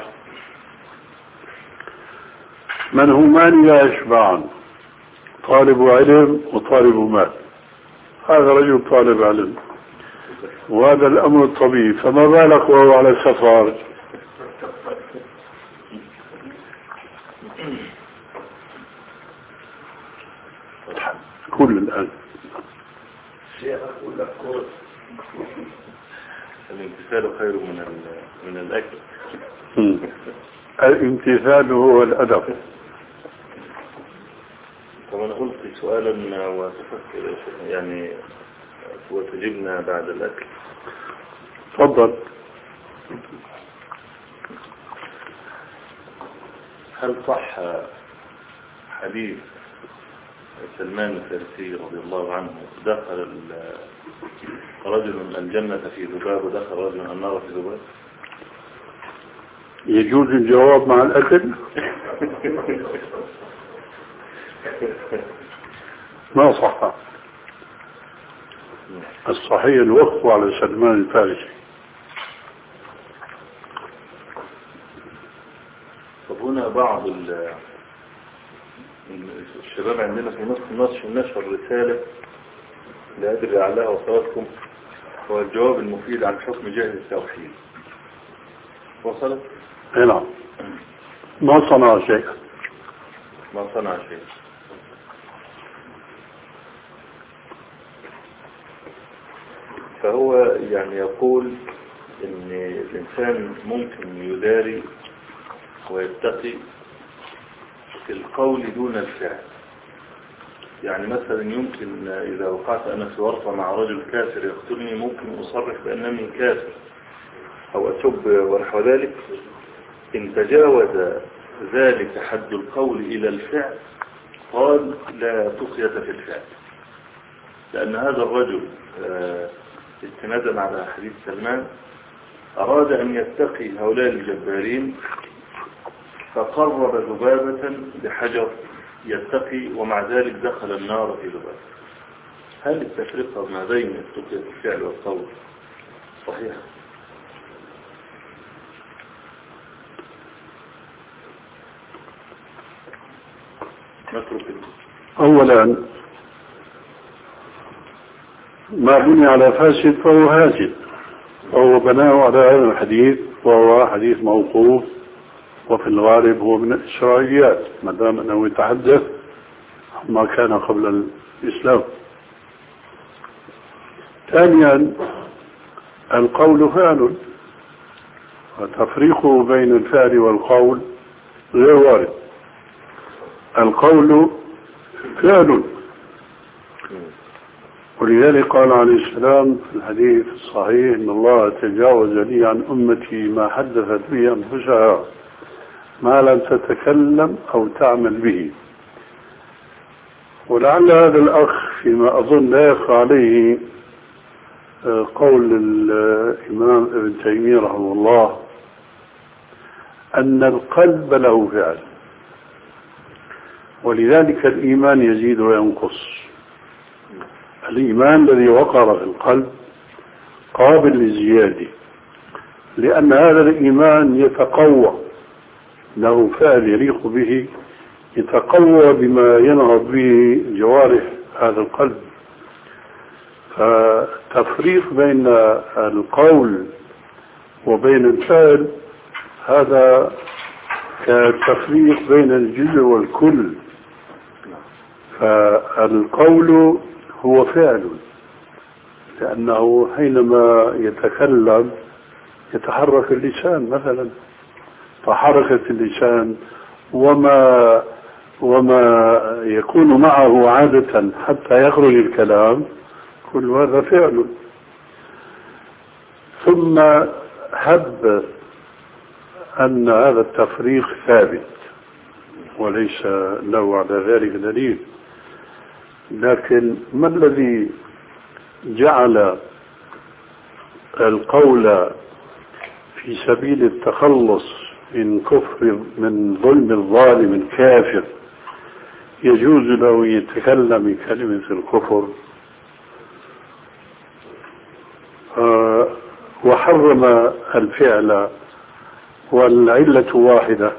من همان لا يشبعان، طالب علم وطالب مال. هذا رجل طالب علم وهذا الأمر الطبيعي، فما بالك وهو على سفر. كل الآن الامتثال خير من من الأكل. الامتثال هو الأدب. طب أنا قلت سؤالا وتفكر يعني وتجبنا بعد الأكل. تفضل. هل صح حديث سلمان الفارسي رضي الله عنه دخل رجل الجنة في ذباب ودخل رجل النار في ذباب؟ يجوز الجواب مع الأكل؟ ما صح. الصحيح الوقف على سلمان الفارسي. طب هنا بعض الشباب عندنا في نص نشر رسالة لا أدري عليها وصلتكم، هو الجواب المفيد عن حكم جهل التوحيد. وصلت؟ نعم. ما صنع شيء. ما صنع شيء. فهو يعني يقول ان الانسان ممكن يداري ويتقي في القول دون الفعل. يعني مثلا يمكن اذا وقعت انا في ورطة مع رجل كافر يقتلني ممكن اصرح بانني كافر او اسب ونحو ذلك. ان تجاوز ذلك حد القول الى الفعل قال لا تقية في الفعل، لان هذا الرجل استنادا على حديث سلمان أراد أن يتقي هؤلاء الجبارين فقرب ذبابة بحجر يتقي ومع ذلك دخل النار في ذبابة. هل التفرقة ما بين التقية الفعل والقول صحيح؟ نترك. أولا ما بني على فاسد فهو هاسد، وهو بناه على هذا الحديث وهو حديث موقوف، وفي الغالب هو من الإسرائيليات ما دام أنه يتحدث ما كان قبل الإسلام. ثانيا القول فعل، وتفريقه بين الفعل والقول غير وارد. القول فعل، ولذلك قال عليه السلام في الحديث الصحيح إن الله تجاوز لي عن أمتي ما حدثت به أنفسها ما لم تتكلم أو تعمل به. ولعل هذا الأخ فيما أظن لا يخفى عليه قول الإمام ابن تيمية رحمه الله أن القلب له فعل، ولذلك الإيمان يزيد وينقص. الإيمان الذي وقر في القلب قابل للزيادة، لأن هذا الإيمان يتقوى، له فعل يليق به، يتقوى بما ينهض به جوارح هذا القلب. فالتفريق بين القول وبين الفعل هذا كالتفريق بين الجزء والكل. فالقول هو فعل، لأنه حينما يتكلم يتحرك اللسان مثلا، فحركة اللسان وما وما يكون معه عادة حتى يخرج الكلام كل هذا فعل. ثم هب أن هذا التفريق ثابت وليس له على ذلك دليل، لكن ما الذي جعل القول في سبيل التخلص من كفر من ظلم الظالم الكافر يجوز له يتكلم كلمة الكفر، آه وحرم الفعل والعلة واحدة؟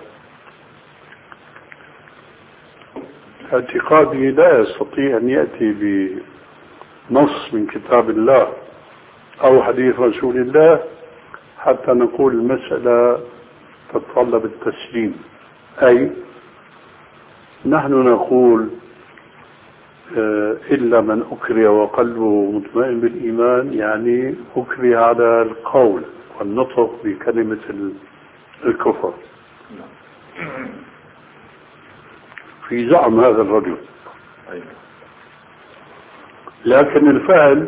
اعتقادي لا يستطيع أن يأتي بنص من كتاب الله أو حديث رسول الله حتى نقول المسألة تتطلب التسليم. أي نحن نقول إلا من أكره وقلبه مطمئن بالإيمان، يعني أكره على القول والنطق بكلمة الكفر في زعم هذا الرجل، لكن الفعل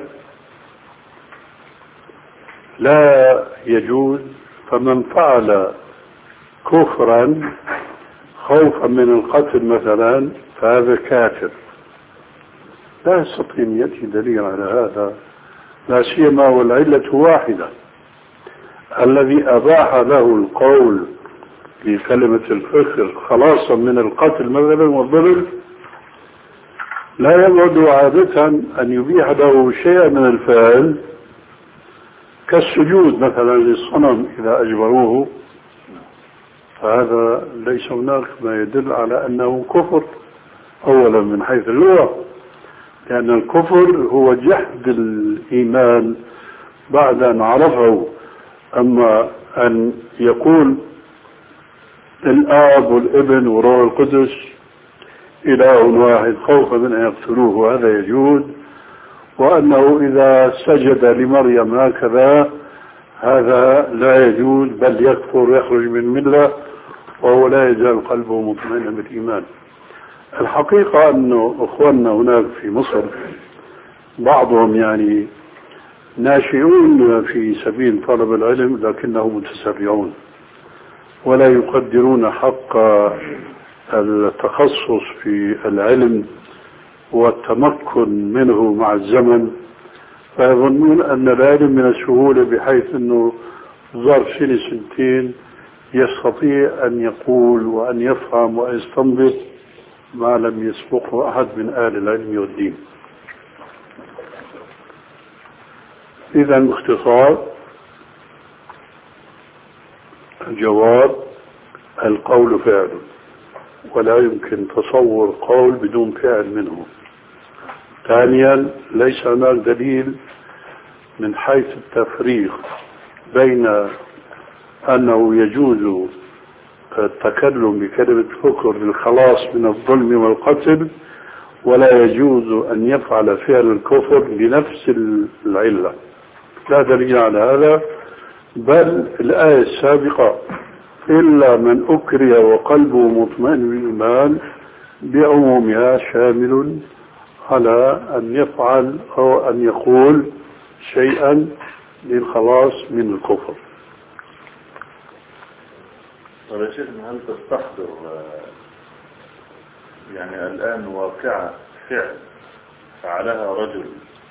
لا يجوز. فمن فعل كفرا خوفا من القتل مثلا فهذا كافر، لا يستطيع أن يأتي دليل على هذا، لا سيما والعلة واحدة. الذي أباح له القول بكلمة الكفر خلاصا من القتل مثلا والضرر لا يبعد عادة أن يبيح له شيئا من الفعل كالسجود مثلا للصنم إذا أجبروه، فهذا ليس هناك ما يدل على أنه كفر أولا من حيث اللغة، لأن الكفر هو جحد الإيمان بعد أن عرفه. أما أن يقول الآب والابن وروح القدس إله واحد خوفا من أن يقتلوه هذا يجوز، وأنه إذا سجد لمريم هكذا هذا لا يجوز بل يكفر يخرج من الملة وهو لا يزال قلبه مطمئنا بالإيمان. الحقيقة أنه أخواننا هناك في مصر بعضهم يعني ناشئون في سبيل طلب العلم لكنهم متسرعون ولا يقدرون حق التخصص في العلم والتمكن منه مع الزمن، فيظنون أن العلم من السهولة بحيث أنه ظرف سنة سنتين يستطيع أن يقول وأن يفهم ويستنبط ما لم يسبقه أحد من آل العلم والدين. إذا باختصار الجواب القول فعل، ولا يمكن تصور قول بدون فعل منه. ثانيا ليس هناك دليل من حيث التفريق بين أنه يجوز التكلم بكلمة الكفر للخلاص من الظلم والقتل ولا يجوز أن يفعل فعل الكفر لنفس العلة، لا دليل على هذا. بل الآية السابقة إلا من أكره وقلبه مطمئن بالإيمان بعمومها شامل على أن يفعل أو أن يقول شيئا للخلاص من الكفر. طيب يا شيخنا، هل تستحضر يعني الآن واقعة فعل فعلها رجل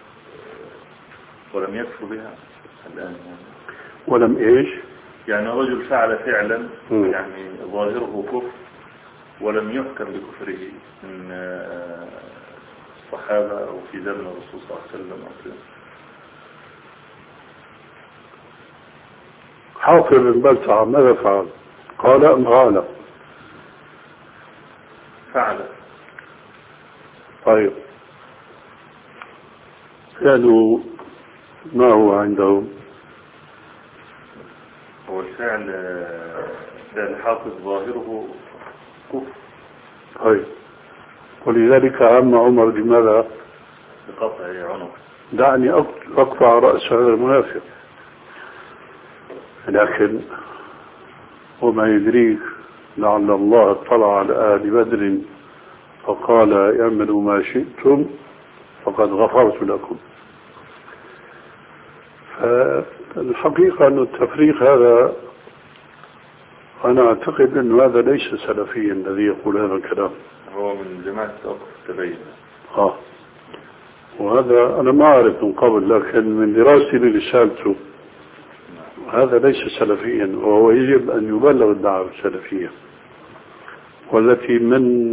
ولم يكفر بها الآن؟ ولم إيش؟ يعني رجل فعل فعلا م. يعني ظاهره كفر ولم يحكم بكفره من الصحابة أو في زمن الرسول صلى الله عليه وسلم أو كده. حاطب بن بلتعة ماذا فعل؟ قال أم قال؟ فعل. طيب فعلوا ما هو عندهم؟ هو الفعل فعل حافظ ظاهره كفر. طيب ولذلك هم عمر بماذا؟ بقطع عنق. دعني أقطع رأس هذا المنافق. لكن وما يدريك لعل الله اطلع على آل بدر فقال اعملوا ما شئتم فقد غفرت لكم. فالحقيقة أن التفريق هذا أنا أعتقد أن هذا ليس سلفيا الذي يقول هذا الكلام. هو من جماعة توقف التبين. آه. وهذا أنا ما أعرف من قبل، لكن من دراستي لرسالته هذا ليس سلفيا، وهو يجب أن يبلغ الدعوة السلفية، والتي من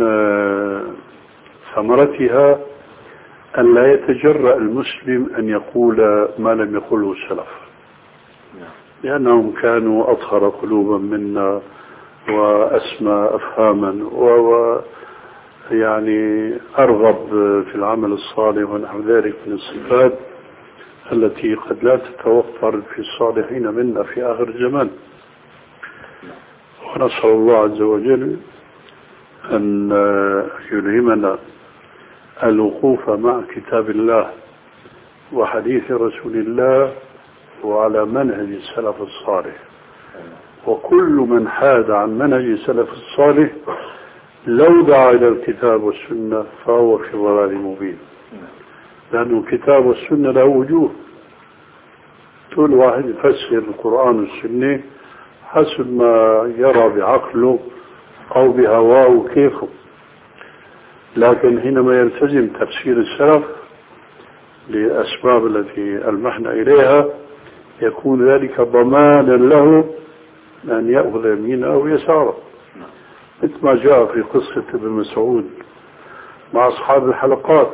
ثمرتها أن لا يتجرأ المسلم أن يقول ما لم يقوله السلف، لأنهم كانوا أطهر قلوبا منا وأسمى أفهاما و يعني أرغب في العمل الصالح ونحو ذلك من الصفات التي قد لا تتوفر في الصالحين منا في آخر الزمان. ونسأل الله عز وجل أن يلهمنا الوقوف مع كتاب الله وحديث رسول الله وعلى منهج السلف الصالح، وكل من حاد عن منهج السلف الصالح لو دعا إلى الكتاب والسنة فهو في ضلال مبين، لأن الكتاب والسنة له وجوه، كل واحد يفسر القرآن والسنة حسب ما يرى بعقله أو بهواه كيفه. لكن حينما يلتزم تفسير السلف لأسباب التي ألمحنا إليها يكون ذلك ضمانا له أن يأخذ يمينه أو يساره، مثل ما جاء في قصة ابن مسعود مع أصحاب الحلقات.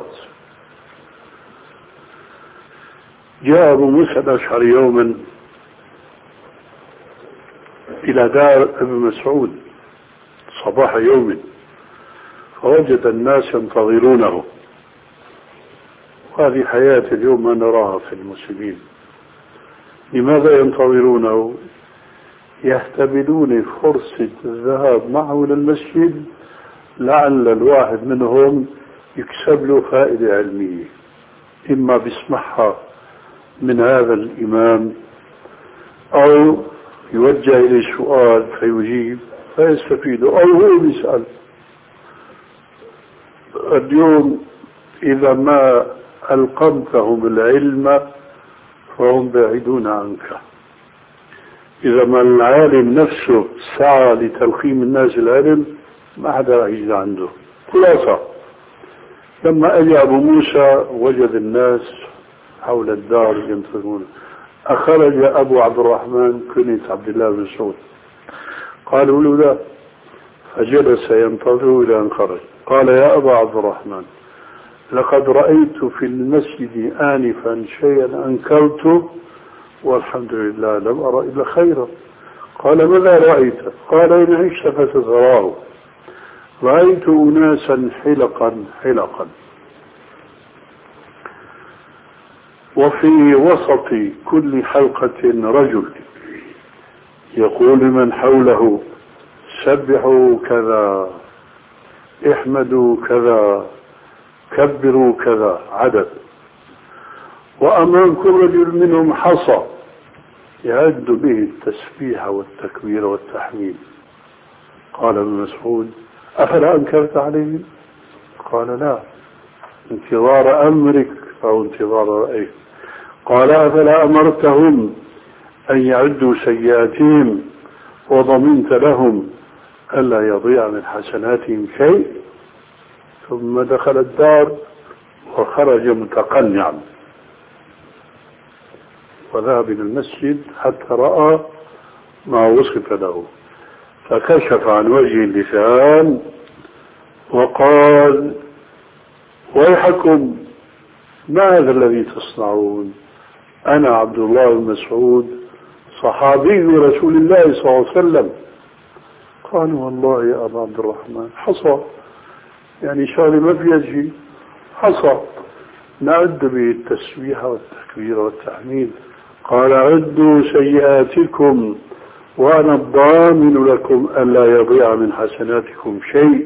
جاء أبو موسى الأشعري يوما إلى دار ابن مسعود صباح يوم، فوجد الناس ينتظرونه، وهذه حياة اليوم ما نراها في المسلمين. لماذا ينتظرونه؟ يهتبلون فرصة الذهاب معه إلى المسجد لعل الواحد منهم يكسب له فائدة علمية، إما بيسمعها من هذا الإمام أو يوجه إليه سؤال فيجيب فيستفيد، أو هو يسأل. اليوم إذا ما ألقمتهم العلم فهم بعيدون عنك، إذا ما العالم نفسه سعى لتلقيم الناس العلم ما حدا يجي عنده. خلاصة لما أجى أبو موسى وجد الناس حول الدار ينتظرون، أخرج أبو عبد الرحمن كنية عبد الله بن مسعود، قالوا له لا، فجلس ينتظر إلى أن خرج. قال يا أبا عبد الرحمن لقد رأيت في المسجد آنفا شيئا أنكرته والحمد لله لم أرى إلا خيرا. قال ماذا رأيت؟ قال إن عشت فستراه، رأيت أناسا حلقا حلقا وفي وسط كل حلقة رجل يقول لمن حوله سبحوا كذا، احمدوا كذا، كبروا كذا عدد، وأمام كل رجل منهم حصى يعد به التسبيح والتكبير والتحميد. قال ابن مسعود أفلا أنكرت عليهم؟ قال لا، انتظار أمرك أو انتظار رأيك. قال أفلا أمرتهم أن يعدوا سيئاتهم وضمنت لهم ألا يضيع من حسناتهم شيء؟ ثم دخل الدار وخرج متقنعا وذهب إلى المسجد حتى رأى ما وصف له، فكشف عن وجه اللسان وقال ويحكم ما هذا الذي تصنعون؟ أنا عبد الله بن مسعود صحابي رسول الله صلى الله عليه وسلم. قالوا والله يا أبا عبد الرحمن حصى، يعني شغله ما في يجي، حصى نعد به التسبيح والتكبير والتحميد. قال عدوا سيئاتكم وأنا الضامن لكم ألا يضيع من حسناتكم شيء.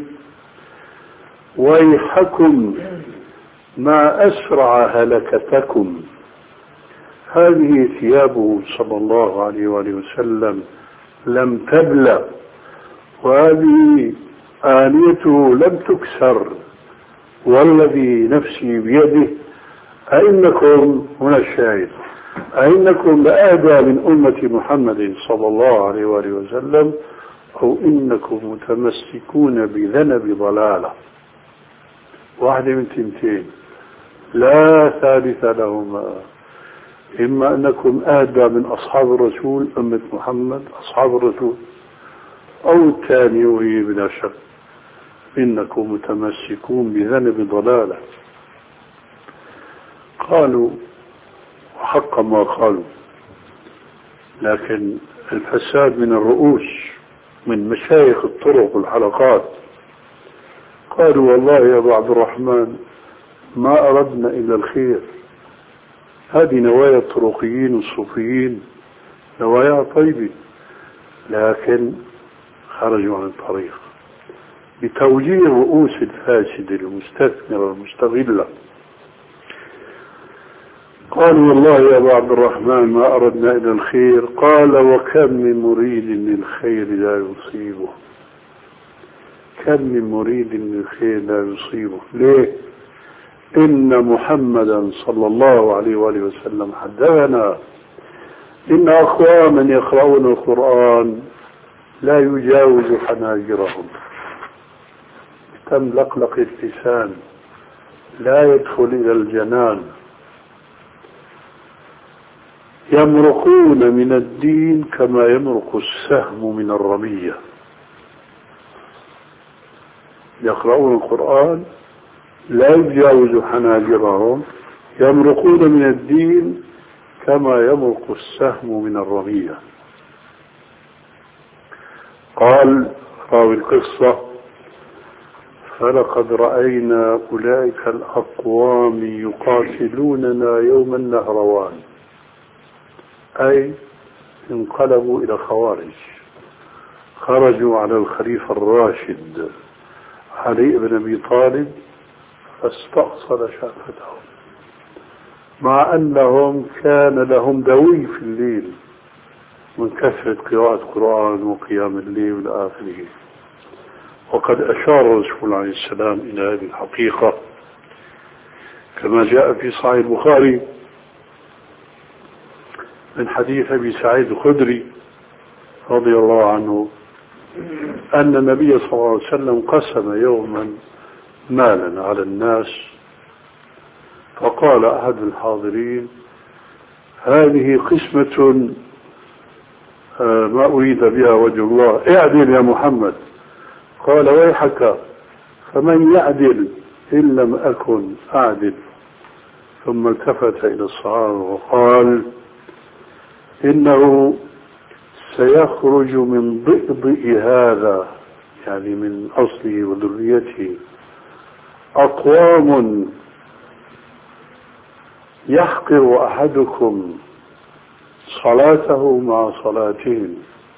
ويحكم ما أسرع هلكتكم. هذه ثيابه صلى الله عليه وآله وسلم لم تبلى، وهذه آنيته لم تكسر والذي نفسي بيده أئنكم هنا الشاهد أئنكم لأهدى من أمة محمد صلى الله عليه وآله وسلم أو إنكم متمسكون بذنب ضلالة. واحدة من تنتين لا ثالث لهما، إما أنكم أهدى من أصحاب الرسول أمة محمد أصحاب الرسول، أو الثاني وهي بلا شك إنكم متمسكون بذنب ضلالة. قالوا وحق ما قالوا، لكن الفساد من الرؤوس من مشايخ الطرق والحلقات. قالوا والله يا أبو عبد الرحمن ما أردنا إلا الخير، هذه نوايا الطرقيين والصوفيين نوايا طيبة، لكن خرجوا عن الطريق بتوجيه الرؤوس الفاسدة المستثمرة المستغلة. قالوا والله يا أبو عبد الرحمن ما أردنا إلا الخير. قال وكم من مريد للخير لا يصيبه، كم من مريد للخير لا يصيبه. ليه؟ إن محمدا صلى الله عليه وآله وسلم حدثنا إن أقواما يقرؤون القرآن لا يجاوز حناجرهم، تملقلق اللسان لا يدخل إلى الجنان، يمرقون من الدين كما يمرق السهم من الرمية. يقرؤون القرآن لا يجاوز حناجرهم، يمرقون من الدين كما يمرق السهم من الرمية. قال راوي القصة فلقد رأينا أولئك الأقوام يقاتلوننا يوم النهروان، أي انقلبوا إلى خوارج، خرجوا على الخليفة الراشد علي بن أبي طالب فاستأصل شافتهم، مع أنهم كان لهم دوي في الليل من كثرة قراءة القرآن وقيام الليل إلى آخره. وقد أشار الرسول عليه السلام إلى هذه الحقيقة كما جاء في صحيح البخاري من حديث أبي سعيد الخدري رضي الله عنه أن النبي صلى الله عليه وسلم قسم يوما مالا على الناس، فقال أحد الحاضرين هذه قسمة ما أريد بها وجه الله، اعدل يا محمد. قال ويحك فمن يعدل إن لم أكن أعدل. ثم التفت إلى الصحابة وقال إنه سيخرج من ضئضئ هذا، يعني من أصله وذريته، أقوام يحقر أحدكم صلاته مع صلاتهم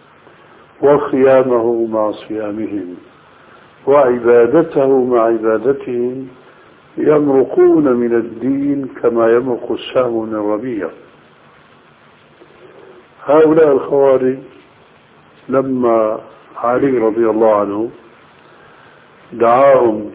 وصيامه مع صيامهم وعبادته مع عبادتهم، يمرقون من الدين كما يمرق السهم من الرمية. هؤلاء الخوارج لما علي رضي الله عنه دعاهم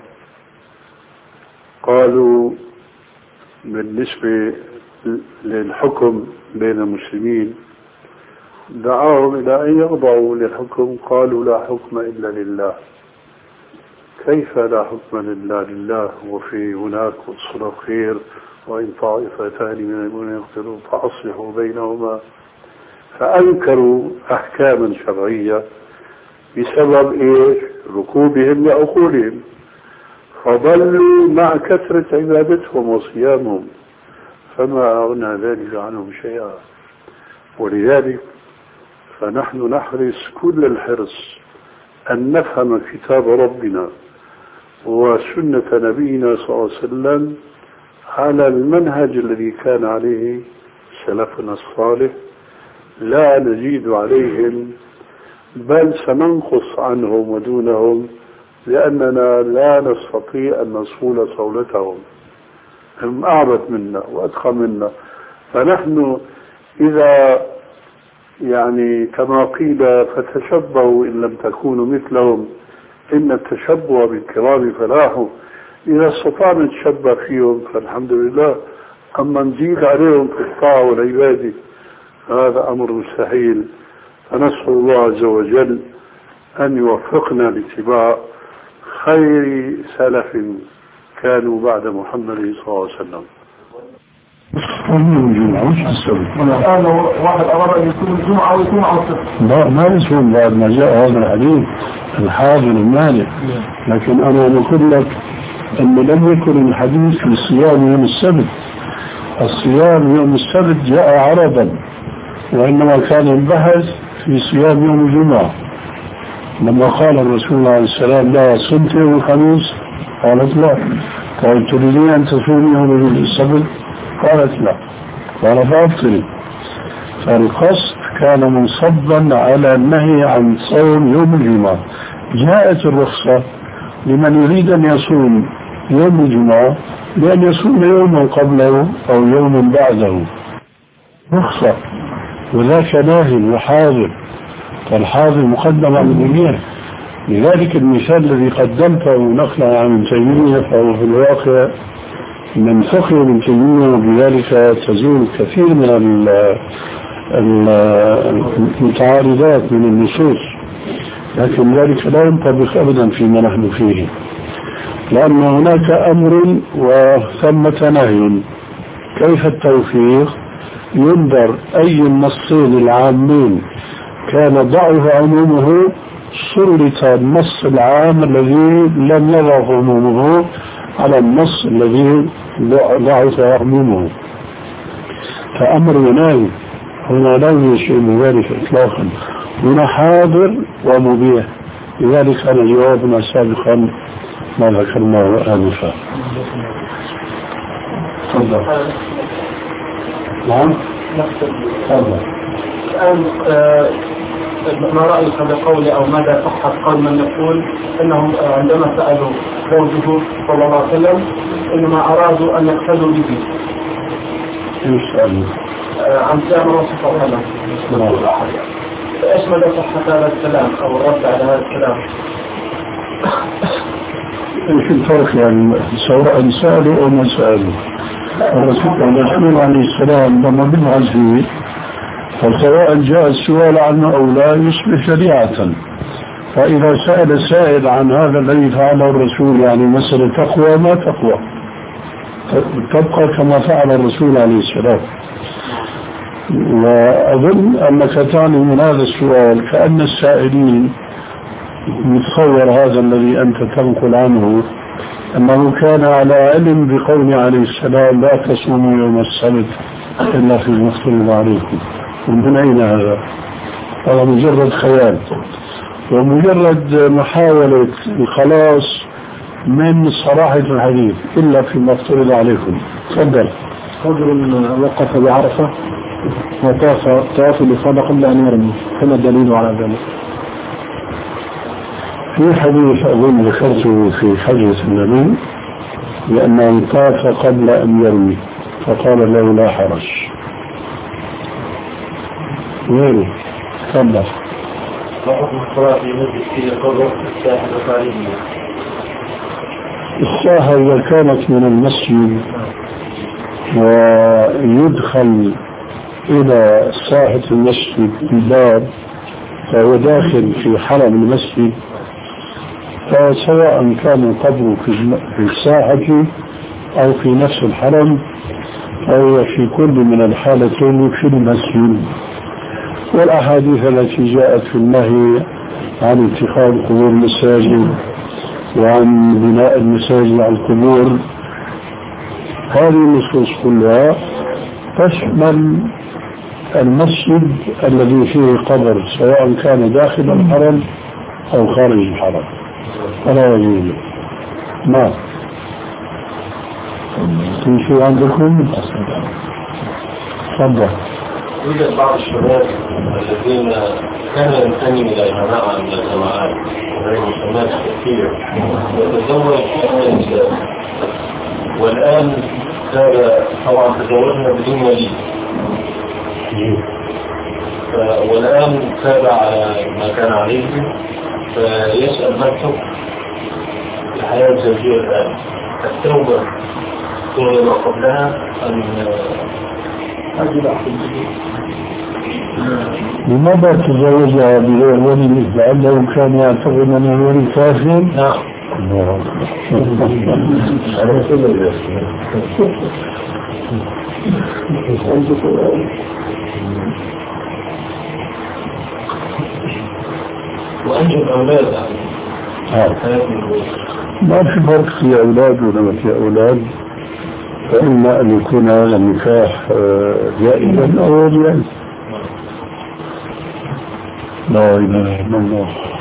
قالوا بالنسبة للحكم بين المسلمين، دعاهم إلى أن يخضعوا للحكم، قالوا لا حكم إلا لله. كيف لا حكم إلا لله وفي هناك وصل خير وإن طائفتان من المؤمنين يقتلون فأصلحوا بينهما؟ فأنكروا أحكاما شرعية بسبب إيش؟ ركوبهم لعقولهم، فضلوا مع كثرة عبادتهم وصيامهم، فما أغنى ذلك عنهم شيئا. ولذلك فنحن نحرص كل الحرص أن نفهم كتاب ربنا وسنة نبينا صلى الله عليه وسلم على المنهج الذي كان عليه سلفنا الصالح، لا نزيد عليهم بل سننقص عنهم ودونهم، لأننا لا نستطيع أن نصول صولتهم، هم أعبد منا وأتقى منا. فنحن إذا يعني كما قيل فتشبهوا إن لم تكونوا مثلهم، إن التشبه بالكرام فلاح، إذا استطعنا نتشبه فيهم فالحمد لله، أما نزيد عليهم في الطاعة والعبادة هذا أمر مستحيل. فنسأل الله عز وجل أن يوفقنا لاتباع خير سلف كانوا بعد محمد صلى الله عليه وسلم. الآن واحد أراد أن يكون الجمعة ويكون على الصفر لا ما يسون بعد ما جاء هذا الحديث الحاضر المانع، لكن أنا أقول لك أن لم يكن الحديث في صيام يوم السبت. الصيام يوم السبت جاء عرضا، وإنما كان البحث في صيام يوم الجمعة. لما قال الرسول عليه السلام لا صمت يوم الخميس قالت لا، قال تريدين أن تصوم يوم السبت قالت لا، قال فأفطري. فالقصد كان منصبا على النهي عن صوم يوم الجمعة. جاءت الرخصة لمن يريد أن يصوم يوم الجمعة بأن يصوم يوما قبله أو يوما بعده، رخصة، وذاك ناهي وحاضر، فالحاضر مقدم على الجميع. لذلك المثال الذي قدمته نقلا عن ابن تيمية فهو في الواقع من فقه ابن تيمية، وبذلك تزول كثير من المتعارضات من النصوص، لكن ذلك لا ينطبق أبدا فيما نحن فيه، لأن هناك أمر وثمة نهي. كيف التوفيق؟ ينظر أي النصين العامين كان ضعف عمومه سلط النص العام الذي لم يضعف عمومه على النص الذي ضعف عمومه، فأمر ونهي. هنا لا يشير من ذلك إطلاقا، هنا حاضر ومبيح. لذلك كان جوابنا سابقا ما ذكرناه آنفا. تفضل. نعم. تفضل. الآن ما رأيك بقول أو ماذا صحة قول من يقول أنهم عندما سألوا زوجه صلى الله عليه وسلم إنما أرادوا أن يقتدوا به؟ إن شاء الله. عن صيام الرسول صلى الله عليه وسلم. فإيش مدى صحة هذا الكلام أو الرد على هذا الكلام؟ إيش الفرق يعني سواء سألوا أو ما سألوا؟ الرسول عليه السلام لما بنعز فيه فسواء جاء السؤال عنه أو لا يصبح شريعة. فإذا سأل سائل عن هذا الذي فعله الرسول يعني مسألة تقوى ما تقوى تبقى كما فعل الرسول عليه السلام. وأظن أنك تعني من هذا السؤال كأن السائلين متصور هذا الذي أنت تنقل عنه أنه كان على علم بقول عليه السلام لا تصوموا يوم السبت إلا في المفترض عليكم. من أين هذا؟ هذا مجرد خيال ومجرد محاولة الخلاص من صراحة الحديث إلا فيما افترض عليكم. تفضل. رجل وقف بعرفة وطاف طاف الإفاضة قبل أن يرمي، فما الدليل على ذلك؟ في حديث أظن ذكرته في حجة النبي لأنه طاف قبل أن يرمي فقال له لا حرج. غيره. تفضل. وحكم الصلاة في مسجد في القبر الساحة الخارجية؟ الساحة إذا كانت من المسجد ويدخل إلى ساحة المسجد بباب فهو داخل في حرم المسجد، فسواء كان القبر في الساحة أو في نفس الحرم فهو في كل من الحالتين في المسجد. والأحاديث التي جاءت في النهي عن اتخاذ قبور المساجد وعن بناء المساجد على القبور هذه النصوص كلها تشمل المسجد الذي فيه قبر سواء كان داخل الحرم أو خارج الحرم فلا يجوز. ما في شيء عندكم؟ تفضل. يوجد بعض الشباب الذين كانوا ينتمي إلى جماعة من الجماعات وهي مسمات كثير وتزوج النساء، والآن صار طبعا تزوجنا بدون ولي، والآن تابع على ما كان عليه فيسأل ما الحكم الحياة الزوجية الآن؟ التوبة تغير قبلها أم لماذا تزوجها بغير ولي؟ لأنه كان يعتقد أن الولي كافر. نعم. على كل وأنجب أولاد ما في فرق في أولاد ولا ما في أولاد، فإما أن يكون هذا النكاح جائزا أو جائز. لا إله إلا الله.